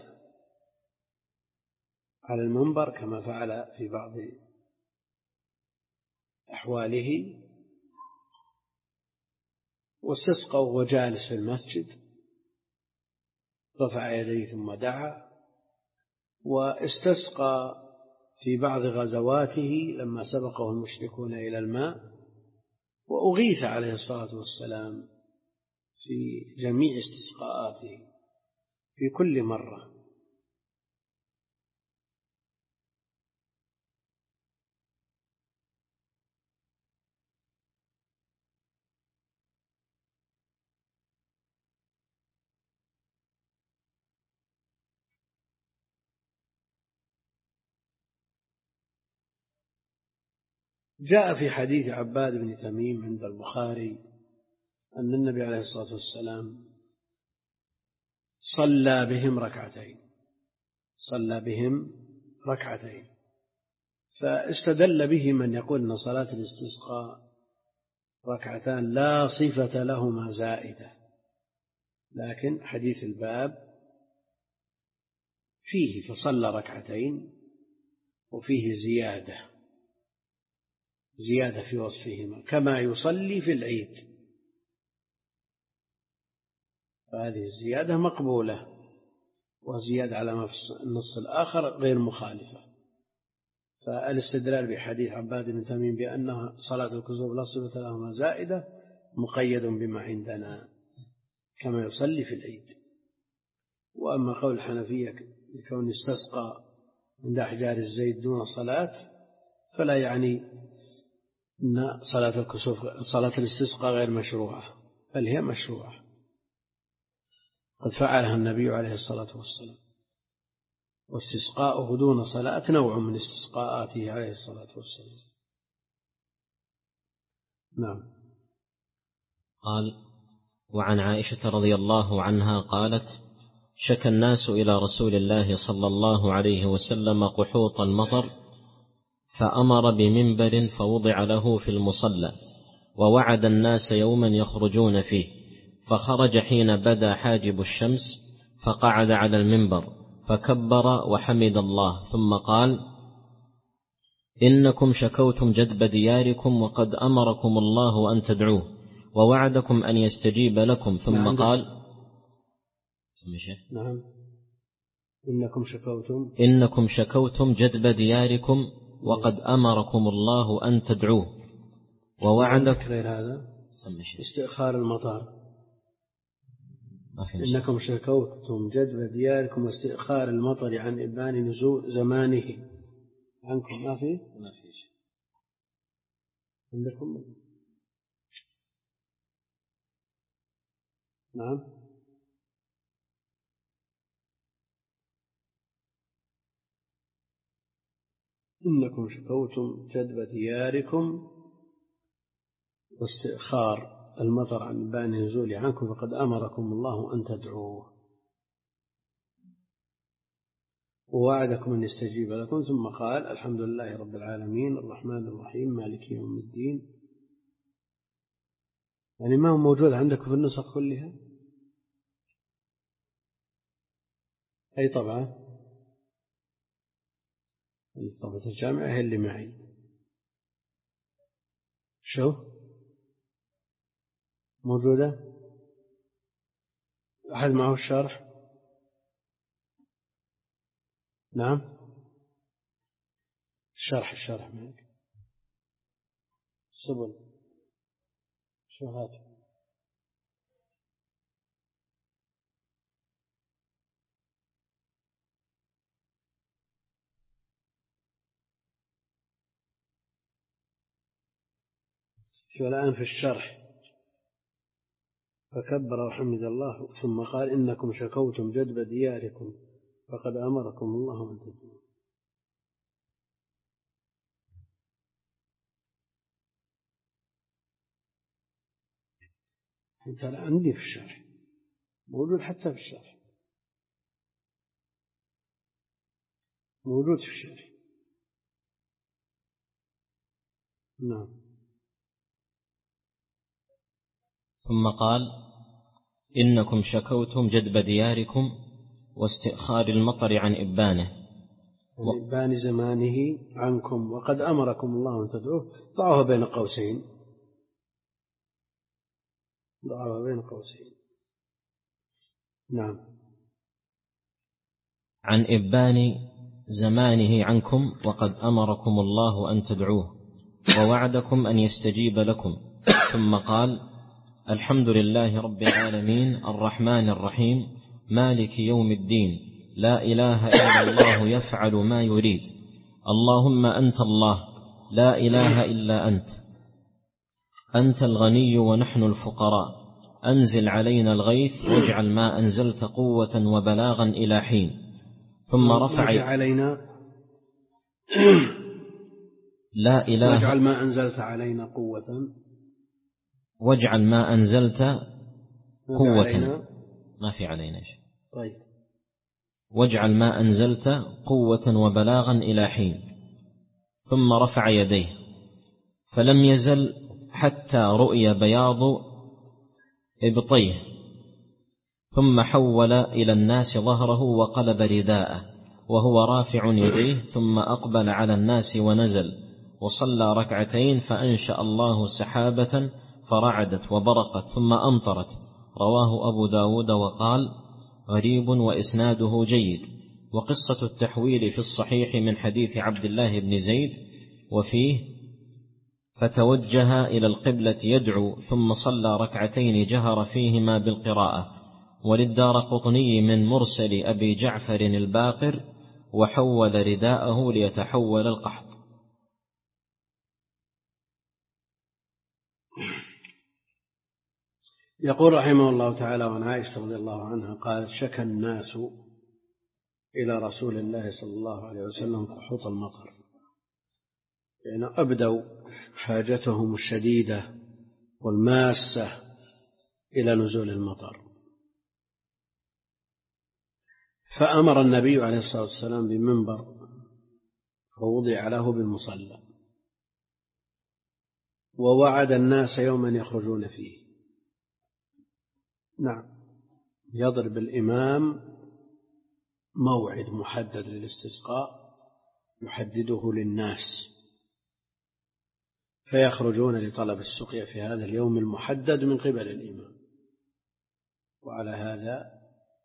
A: على المنبر كما فعل في بعض أحواله، واستسقى وهو جالس في المسجد رفع يديه ثم دعا، واستسقى في بعض غزواته لما سبقه المشركون إلى الماء وأغيث عليه الصلاة والسلام في جميع استسقاءاته في كل مرة. جاء في حديث عباد بن تميم عند البخاري أن النبي عليه الصلاة والسلام صلى بهم ركعتين صلى بهم ركعتين فاستدل به من يقول أن صلاة الاستسقاء ركعتان لا صفة لهما زائدة، لكن حديث الباب فيه فصلى ركعتين وفيه زيادة زيادة في وصفهما كما يصلي في العيد، فهذه الزيادة مقبولة، وزيادة على ما في النص الآخر غير مخالفة. فالاستدلال بحديث عباد بن تميم بأنها صلاة الكسوف لا صفة لهما زائدة مقيد بما عندنا كما يصلي في العيد. وأما قول الحنفية لكون استسقى عند أحجار الزيت دون صلاة فلا يعني أن صلاة الكسوف صلاة الاستسقاء غير مشروعة، بل هي مشروعة قد فعلها النبي عليه الصلاة والسلام، واستسقاؤه دون صلاة نوع من استسقاءاته عليه الصلاة والسلام. نعم.
B: قال: وعن عائشة رضي الله عنها قالت: شكى الناس إلى رسول الله صلى الله عليه وسلم قحوط المطر، فأمر بمنبر فوضع له في المصلى، ووعد الناس يوما يخرجون فيه، فخرج حين بدا حاجب الشمس فقعد على المنبر فكبر وحمد الله، ثم قال: إنكم شكوتم جدب دياركم وقد أمركم الله أن تدعوه ووعدكم أن يستجيب لكم، ثم قال:
A: نعم. إنكم شكوتم
B: إنكم شكوتم جدب دياركم وقد أمركم الله أن تدعوه ووعدكم
A: غير هذا استئخار المطر. إنكم شكوتم جدب دياركم واستئخار المطر عن إبان نزول زمانه عنكم. ما في ما في شيء عندكم. نعم. إنكم شكوتم جدب دياركم واستئخار المطر عن إبان نزول عنكم فقد أمركم الله أن تدعوه ووعدكم أن يستجيب لكم، ثم قال: الحمد لله رب العالمين الرحمن الرحيم مالك يوم الدين. يعني ما هو موجود عندكم في النسخ كلها؟ أي طبعا الطبعة الجامعة هي اللي معي. شو موجودة؟ أحد معه الشرح؟ نعم. الشرح الشرح معك سبل شو هذا؟ شو الآن في الشرح: فكبر وحمد الله ثم قال: إنكم شكوتم جدب دياركم فقد أمركم الله أن تدعوه. حتى لا عندي في الشرح موجود، حتى في الشرح موجود في الشرح. نعم.
B: ثم قال: إنكم شكوتم جدب دياركم واستئخار المطر عن إبانه
A: عن إبان زمانه عنكم، وقد أمركم الله أن تدعوه. ضعوها بين قوسين، ضعوها بين قوسين. نعم.
B: عن إبان زمانه عنكم وقد أمركم الله أن تدعوه ووعدكم أن يستجيب لكم. ثم قال: الحمد لله رب العالمين الرحمن الرحيم مالك يوم الدين لا إله إلا الله يفعل ما يريد اللهم أنت الله لا إله إلا أنت أنت الغني ونحن الفقراء أنزل علينا الغيث واجعل ما أنزلت قوة وبلاغا إلى حين. ثم رفع
A: علينا
B: لا إله
A: واجعل ما أنزلت علينا قوة
B: واجعل ما أنزلت قوة
A: ما
B: في علينا شيء.
A: طيب.
B: واجعل ما أنزلت قوة وبلاغا إلى حين. ثم رفع يديه فلم يزل حتى رؤي بياض إبطيه، ثم حول إلى الناس ظهره وقلب رداءه وهو رافع يديه، ثم أقبل على الناس ونزل وصلى ركعتين فأنشأ الله سحابة فرعدت وبرقت ثم أمطرت. رواه أبو داود وقال: غريب وإسناده جيد. وقصة التحويل في الصحيح من حديث عبد الله بن زيد، وفيه: فتوجه إلى القبلة يدعو ثم صلى ركعتين جهر فيهما بالقراءة. وللدارقطني من مرسل أبي جعفر الباقر: وحول رداءه ليتحول القحط.
A: يقول رحمه الله تعالى: وعن عائشة رضي الله عنها قالت: شكى الناس إلى رسول الله صلى الله عليه وسلم قحوط المطر، يعني أبدوا حاجتهم الشديدة والماسة إلى نزول المطر، فأمر النبي عليه الصلاة والسلام بمنبر فوضع له بالمصلى، ووعد الناس يوما يخرجون فيه. نعم، يضرب الإمام موعد محدد للاستسقاء يحدده للناس فيخرجون لطلب السقيا في هذا اليوم المحدد من قبل الإمام. وعلى هذا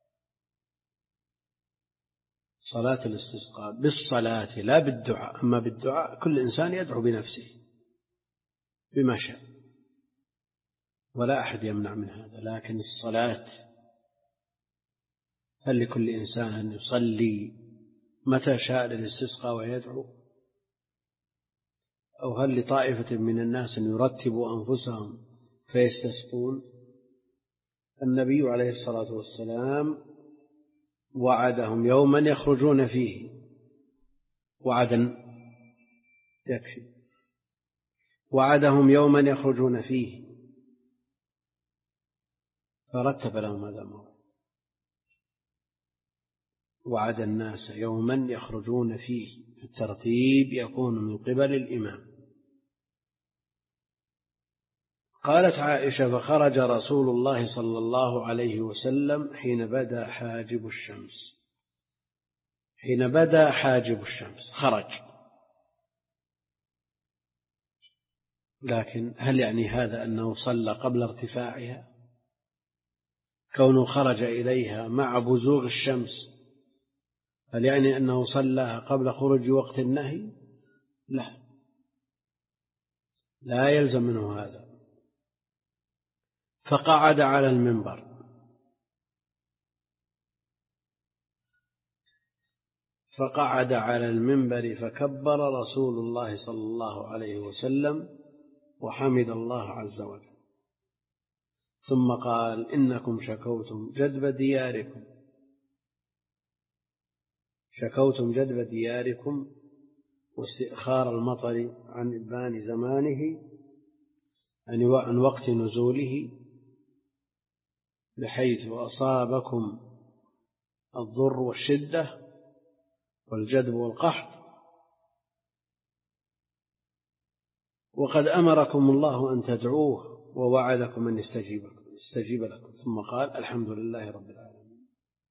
A: صلاة الاستسقاء بالصلاة لا بالدعاء. أما بالدعاء كل إنسان يدعو بنفسه بما شاء ولا أحد يمنع من هذا، لكن الصلاة هل لكل إنسان أن يصلي متى شاء للاستسقاء ويدعو؟ أو هل لطائفة من الناس أن يرتبوا أنفسهم فيستسقون؟ النبي عليه الصلاة والسلام وعدهم يوما يخرجون فيه، وعدا يكفي، وعدهم يوما يخرجون فيه فرتب لهم هذا الموعد. وعد الناس يوما يخرجون فيه، الترتيب يكون من قبل الإمام. قالت عائشة: فخرج رسول الله صلى الله عليه وسلم حين بدا حاجب الشمس. حين بدا حاجب الشمس خرج، لكن هل يعني هذا أنه صلى قبل ارتفاعها؟ كونه خرج إليها مع بزوغ الشمس هل يعني أنه صلى قبل خروج وقت النهي؟ لا، لا يلزم منه هذا. فقعد على المنبر فقعد على المنبر فكبر رسول الله صلى الله عليه وسلم وحمد الله عز وجل، ثم قال: إنكم شكوتم جدب دياركم شكوتم جدب دياركم واستئخار المطر عن إبان زمانه، عن وقت نزوله، بحيث أصابكم الضر والشدة والجدب والقحط، وقد أمركم الله أن تدعوه ووعدكم أن يستجيب يستجيب لكم، ثم قال الحمد لله رب العالمين.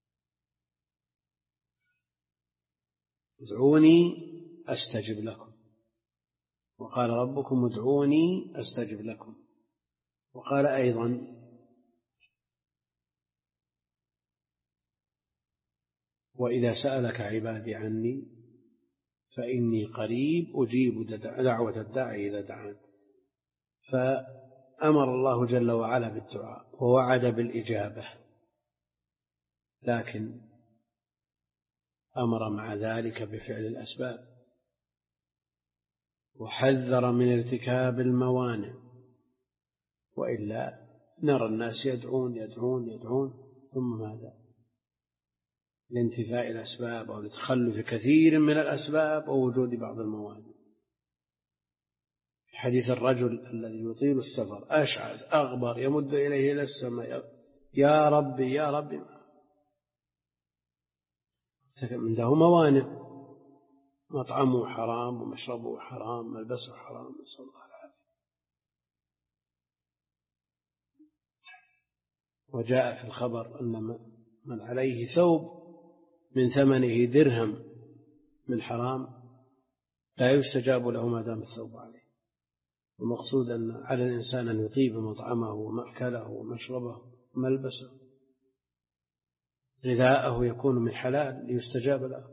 A: ادعوني أستجب لكم، وقال ربكم ادعوني أستجب لكم، وقال أيضا وإذا سألك عبادي عني فإني قريب أجيب دعوة الداعي إذا دعان. فأمر الله جل وعلا بالدعاء ووعد بالإجابة، لكن أمر مع ذلك بفعل الأسباب، وحذر من ارتكاب الموانع، وإلا نرى الناس يدعون يدعون يدعون ثم ماذا؟ لانتفاء الأسباب أو لتخلف كثير من الأسباب أو وجود بعض الموانع. حديث الرجل الذي يطيل السفر أشعث أغبر يمد إليه إلى السماء يا ربي يا ربي، عنده موانع، مطعمه حرام ومشربه حرام ملبسه حرام، نسأل الله العافية. وجاء في الخبر أن من عليه ثوب من ثمنه درهم من حرام لا يستجاب له ما دام الثوب عليه. المقصود أن على الإنسان أن يطيب مطعمه ومأكله ومشربه وملبسه، غذاءه يكون من حلال ليستجاب له.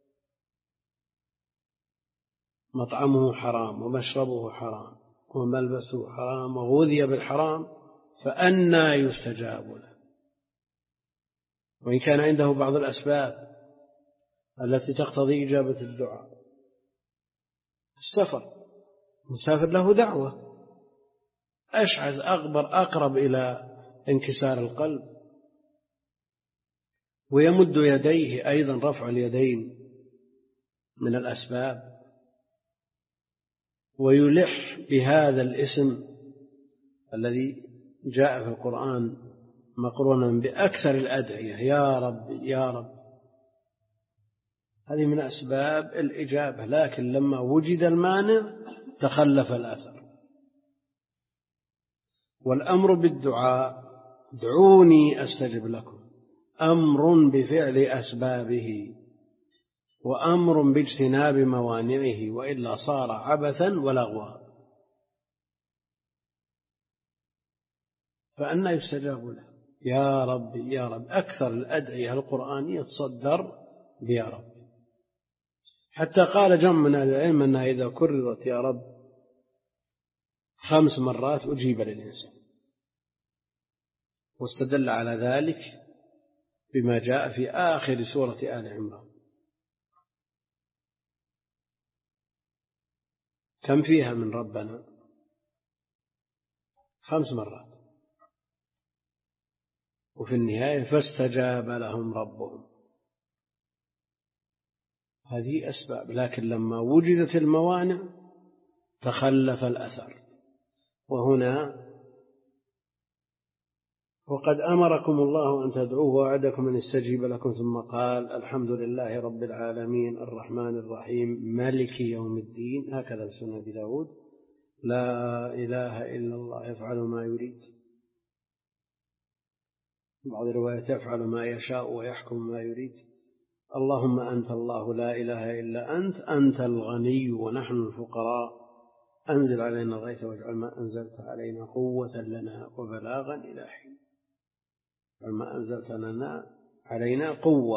A: مطعمه حرام ومشربه حرام وملبسه حرام وغذي بالحرام، فأنى يستجاب له؟ وإن كان عنده بعض الأسباب التي تقتضي إجابة الدعاء. السفر، مسافر له دعوة، أشعث أغبر أقرب إلى انكسار القلب، ويمد يديه أيضا، رفع اليدين من الأسباب، ويلح بهذا الاسم الذي جاء في القرآن مقرونا بأكثر الأدعية يا رب يا رب. هذه من أسباب الإجابة، لكن لما وجد المانع تخلف الأثر. والأمر بالدعاء ادعوني أستجب لكم أمر بفعل أسبابه وأمر باجتناب موانعه، وإلا صار عبثا ولغوا. فأنى يستجاب له؟ يا رب يا رب. أكثر الأدعية القرآنية تصدر بيا رب، حتى قال جمع من العلم أنها إذا كررت يا رب خمس مرات أجيب للإنسان، واستدل على ذلك بما جاء في آخر سورة آل عمران. كم فيها من ربنا؟ خمس مرات، وفي النهاية فاستجاب لهم ربهم. هذه أسباب، لكن لما وجدت الموانع تخلف الأثر. وهنا وقد أمركم الله أن تدعوه ووعدكم أن يستجيب لكم، ثم قال الحمد لله رب العالمين الرحمن الرحيم مالك يوم الدين. هكذا في سنة أبي داود: لا إله إلا الله يفعل ما يريد. بعض الروايات يفعل ما يشاء ويحكم ما يريد. اللهم أنت الله لا إله إلا أنت، أنت الغني ونحن الفقراء، أنزل علينا الغيث واجعل ما أنزلت علينا قوة لنا وبلاغا إلى حين. ما أنزلت لنا علينا قوة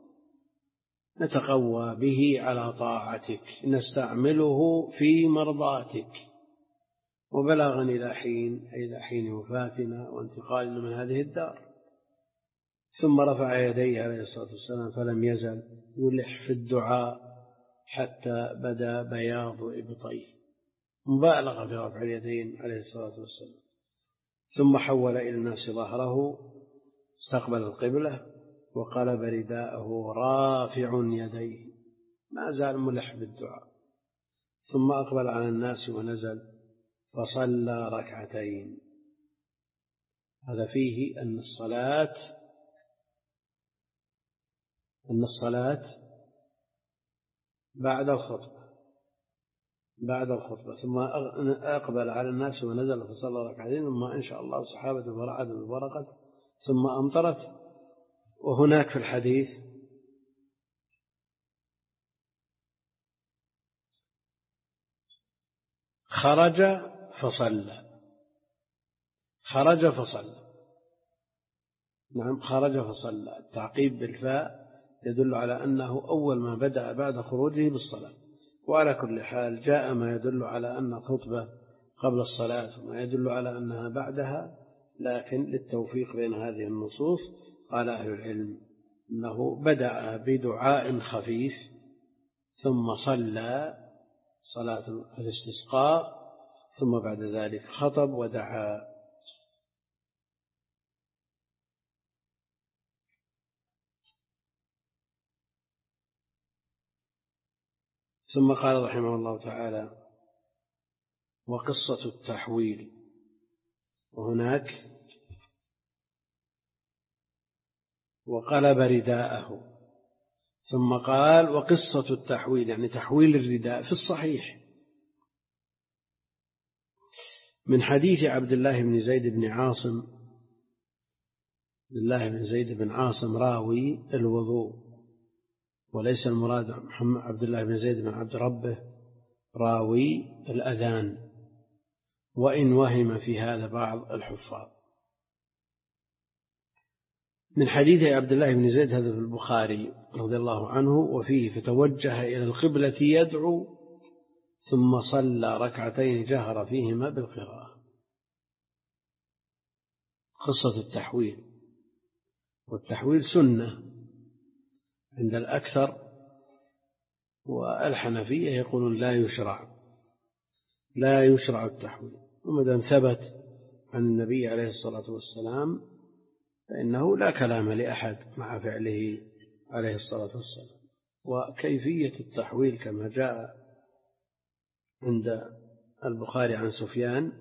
A: نتقوى به على طاعتك، نستعمله في مرضاتك، وبلاغا إلى حين أي إلى حين وفاتنا وانتقالنا من هذه الدار. ثم رفع يديه عليه الصلاة والسلام فلم يزل يلح في الدعاء حتى بدا بياض إبطيه، مبالغة في رفع اليدين عليه الصلاة والسلام. ثم حول إلى الناس ظهره، استقبل القبلة وقلب رداءه رافع يديه، ما زال ملح بالدعاء. ثم أقبل على الناس ونزل فصلى ركعتين. هذا فيه أن الصلاة أن الصلاة بعد الخطبة بعد الخطبة ثم أقبل على الناس ونزل فصلى ركعتين ثم إن شاء الله سحابة فرعد وبرقت ثم أمطرت. وهناك في الحديث خرج فصلى خرج فصلى نعم خرج فصلى. التعقيب بالفاء يدل على أنه أول ما بدأ بعد خروجه بالصلاة. وعلى كل حال جاء ما يدل على أن الخطبة قبل الصلاة وما يدل على أنها بعدها، لكن للتوفيق بين هذه النصوص قال أهل العلم أنه بدأ بدعاء خفيف ثم صلى صلاة الاستسقاء ثم بعد ذلك خطب ودعا. ثم قال رحمه الله تعالى: وقصة التحويل. وهناك وقلب رداءه، ثم قال وقصة التحويل يعني تحويل الرداء في الصحيح من حديث عبد الله بن زيد بن عاصم. عبد الله بن زيد بن عاصم راوي الوضوء، وليس المراد محمد عبد الله بن زيد بن عبد ربه راوي الأذان، وإن وهم في هذا بعض الحفاظ. من حديث عبد الله بن زيد هذا في البخاري رضي الله عنه، وفيه فتوجه إلى القبلة يدعو ثم صلى ركعتين جهر فيهما بالقراءة. قصة التحويل، والتحويل سنة عند الأكثر، والحنفية يقولون لا يشرع لا يشرع التحويل، ومدام ثبت عن النبي عليه الصلاة والسلام فإنه لا كلام لأحد مع فعله عليه الصلاة والسلام. وكيفية التحويل كما جاء عند البخاري عن سفيان: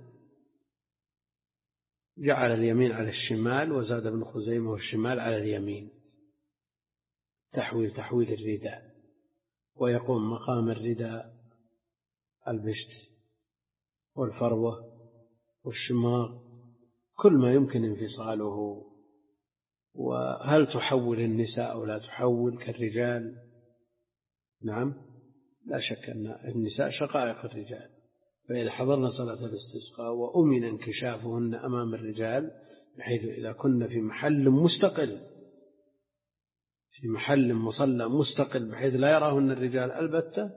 A: جعل اليمين على الشمال، وزاد ابن خزيمة والشمال على اليمين. تحويل تحويل الرداء، ويقوم مقام الرداء البشت والفروة والشماغ، كل ما يمكن انفصاله. وهل تحول النساء أو لا تحول كالرجال؟ نعم، لا شك أن النساء شقائق الرجال، فإذا حضرنا صلاة الاستسقاء وأمن انكشافهن أمام الرجال، بحيث إذا كنا في محل مستقل في محل مصلى مستقل بحيث لا يراهن الرجال البتة،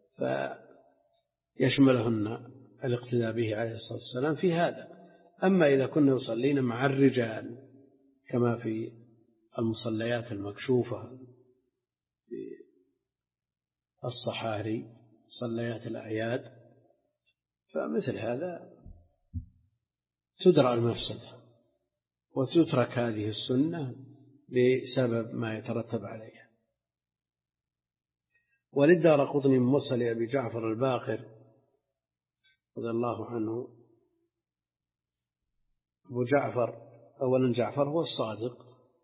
A: فيشملهن الاقتداء به عليه الصلاة والسلام في هذا. أما إذا كنا يصلين مع الرجال كما في المصليات المكشوفة في الصحاري، صليات الأعياد، فمثل هذا تدرى المفسدة وتترك هذه السنة بسبب ما يترتب عليها. وللدارقطني مرسل أبي جعفر الباقر رضي الله عنه. أبو جعفر أولا جعفر هو الصادق،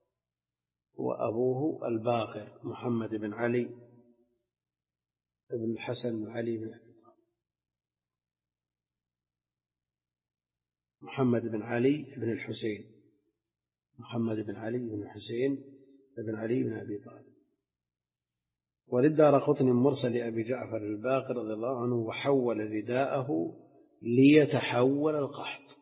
A: وأبوه الباقر محمد بن علي بن الحسن بن علي بن أبي طالب، محمد بن علي بن الحسين محمد بن علي بن الحسين بن علي بن أبي طالب. وللدارقطني مرسل أبي جعفر الباقر رضي الله عنه: وحول رداءه ليتحول القحط.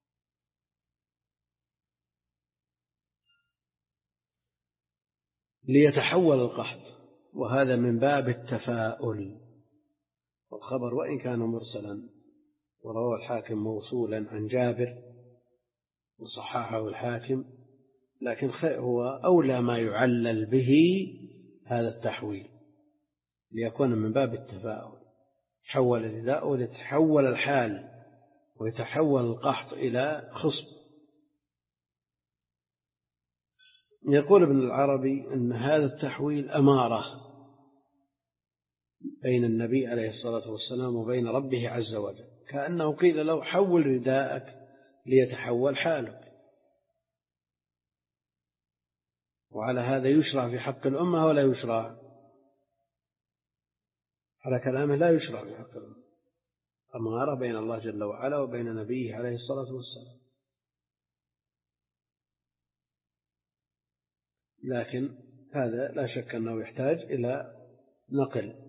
A: ليتحول القحط، وهذا من باب التفاؤل. والخبر وإن كان مرسلا ورواه الحاكم موصولا عن جابر وصححه الحاكم، لكن هو أولى ما يعلل به هذا التحويل ليكون من باب التفاؤل. حول الرداء وليتحول الحال ويتحول القحط إلى خصب. يقول ابن العربي أن هذا التحويل أمارة بين النبي عليه الصلاة والسلام وبين ربه عز وجل، كأنه قيل له: حول رداءك ليتحول حالك. وعلى هذا يشرع في حق الأمة ولا يشرع؟ على كلامه لا يشرع في حق الأمة، أمارة بين الله جل وعلا وبين نبيه عليه الصلاة والسلام. لكن هذا لا شك أنه يحتاج إلى نقل،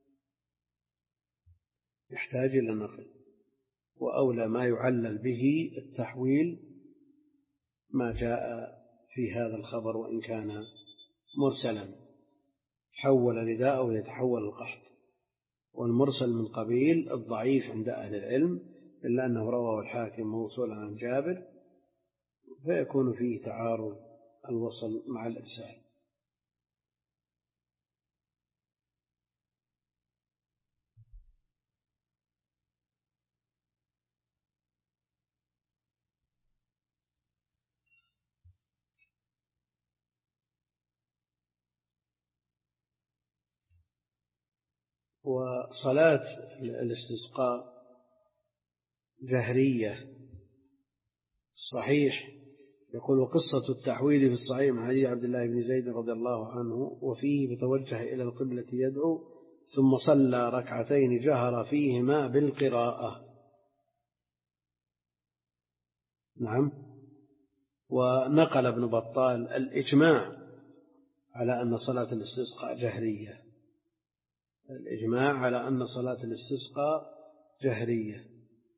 A: يحتاج إلى نقل، وأولى ما يعلل به التحويل ما جاء في هذا الخبر وإن كان مرسلا، حول رداءه يتحول القحط، والمرسل من قبيل الضعيف عند أهل العلم، إلا أنه رواه الحاكم موصولا عن جابر، فيكون فيه تعارض الوصل مع الإرسال. وصلاة الاستسقاء جهرية صحيح. يقول: وقصة التحويل في الصحيح من حديث عبد الله بن زيد رضي الله عنه، وفيه فتوجه إلى القبلة يدعو ثم صلى ركعتين جهر فيهما بالقراءة. نعم. ونقل ابن بطال الإجماع على أن صلاة الاستسقاء جهرية، الإجماع على أن صلاة الاستسقاء جهرية.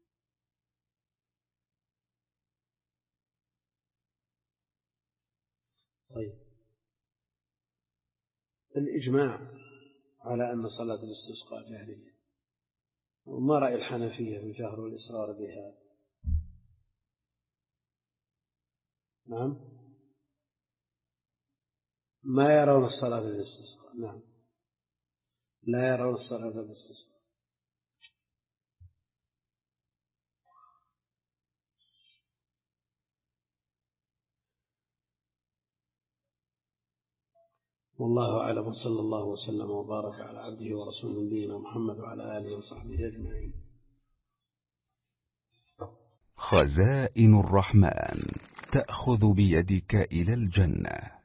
A: طيب، الإجماع على أن صلاة الاستسقاء جهرية، وما رأي الحنفية في الجهر والإصرار بها؟ نعم، ما يرون الصلاة الاستسقاء. نعم، لا يرون الصلاة الاستسقاء. والله أعلم، وصلى الله وسلم وبارك على عبده ورسوله نبينا محمد وعلى آله وصحبه أجمعين.
C: خزائن الرحمن تأخذ بيدك إلى الجنة.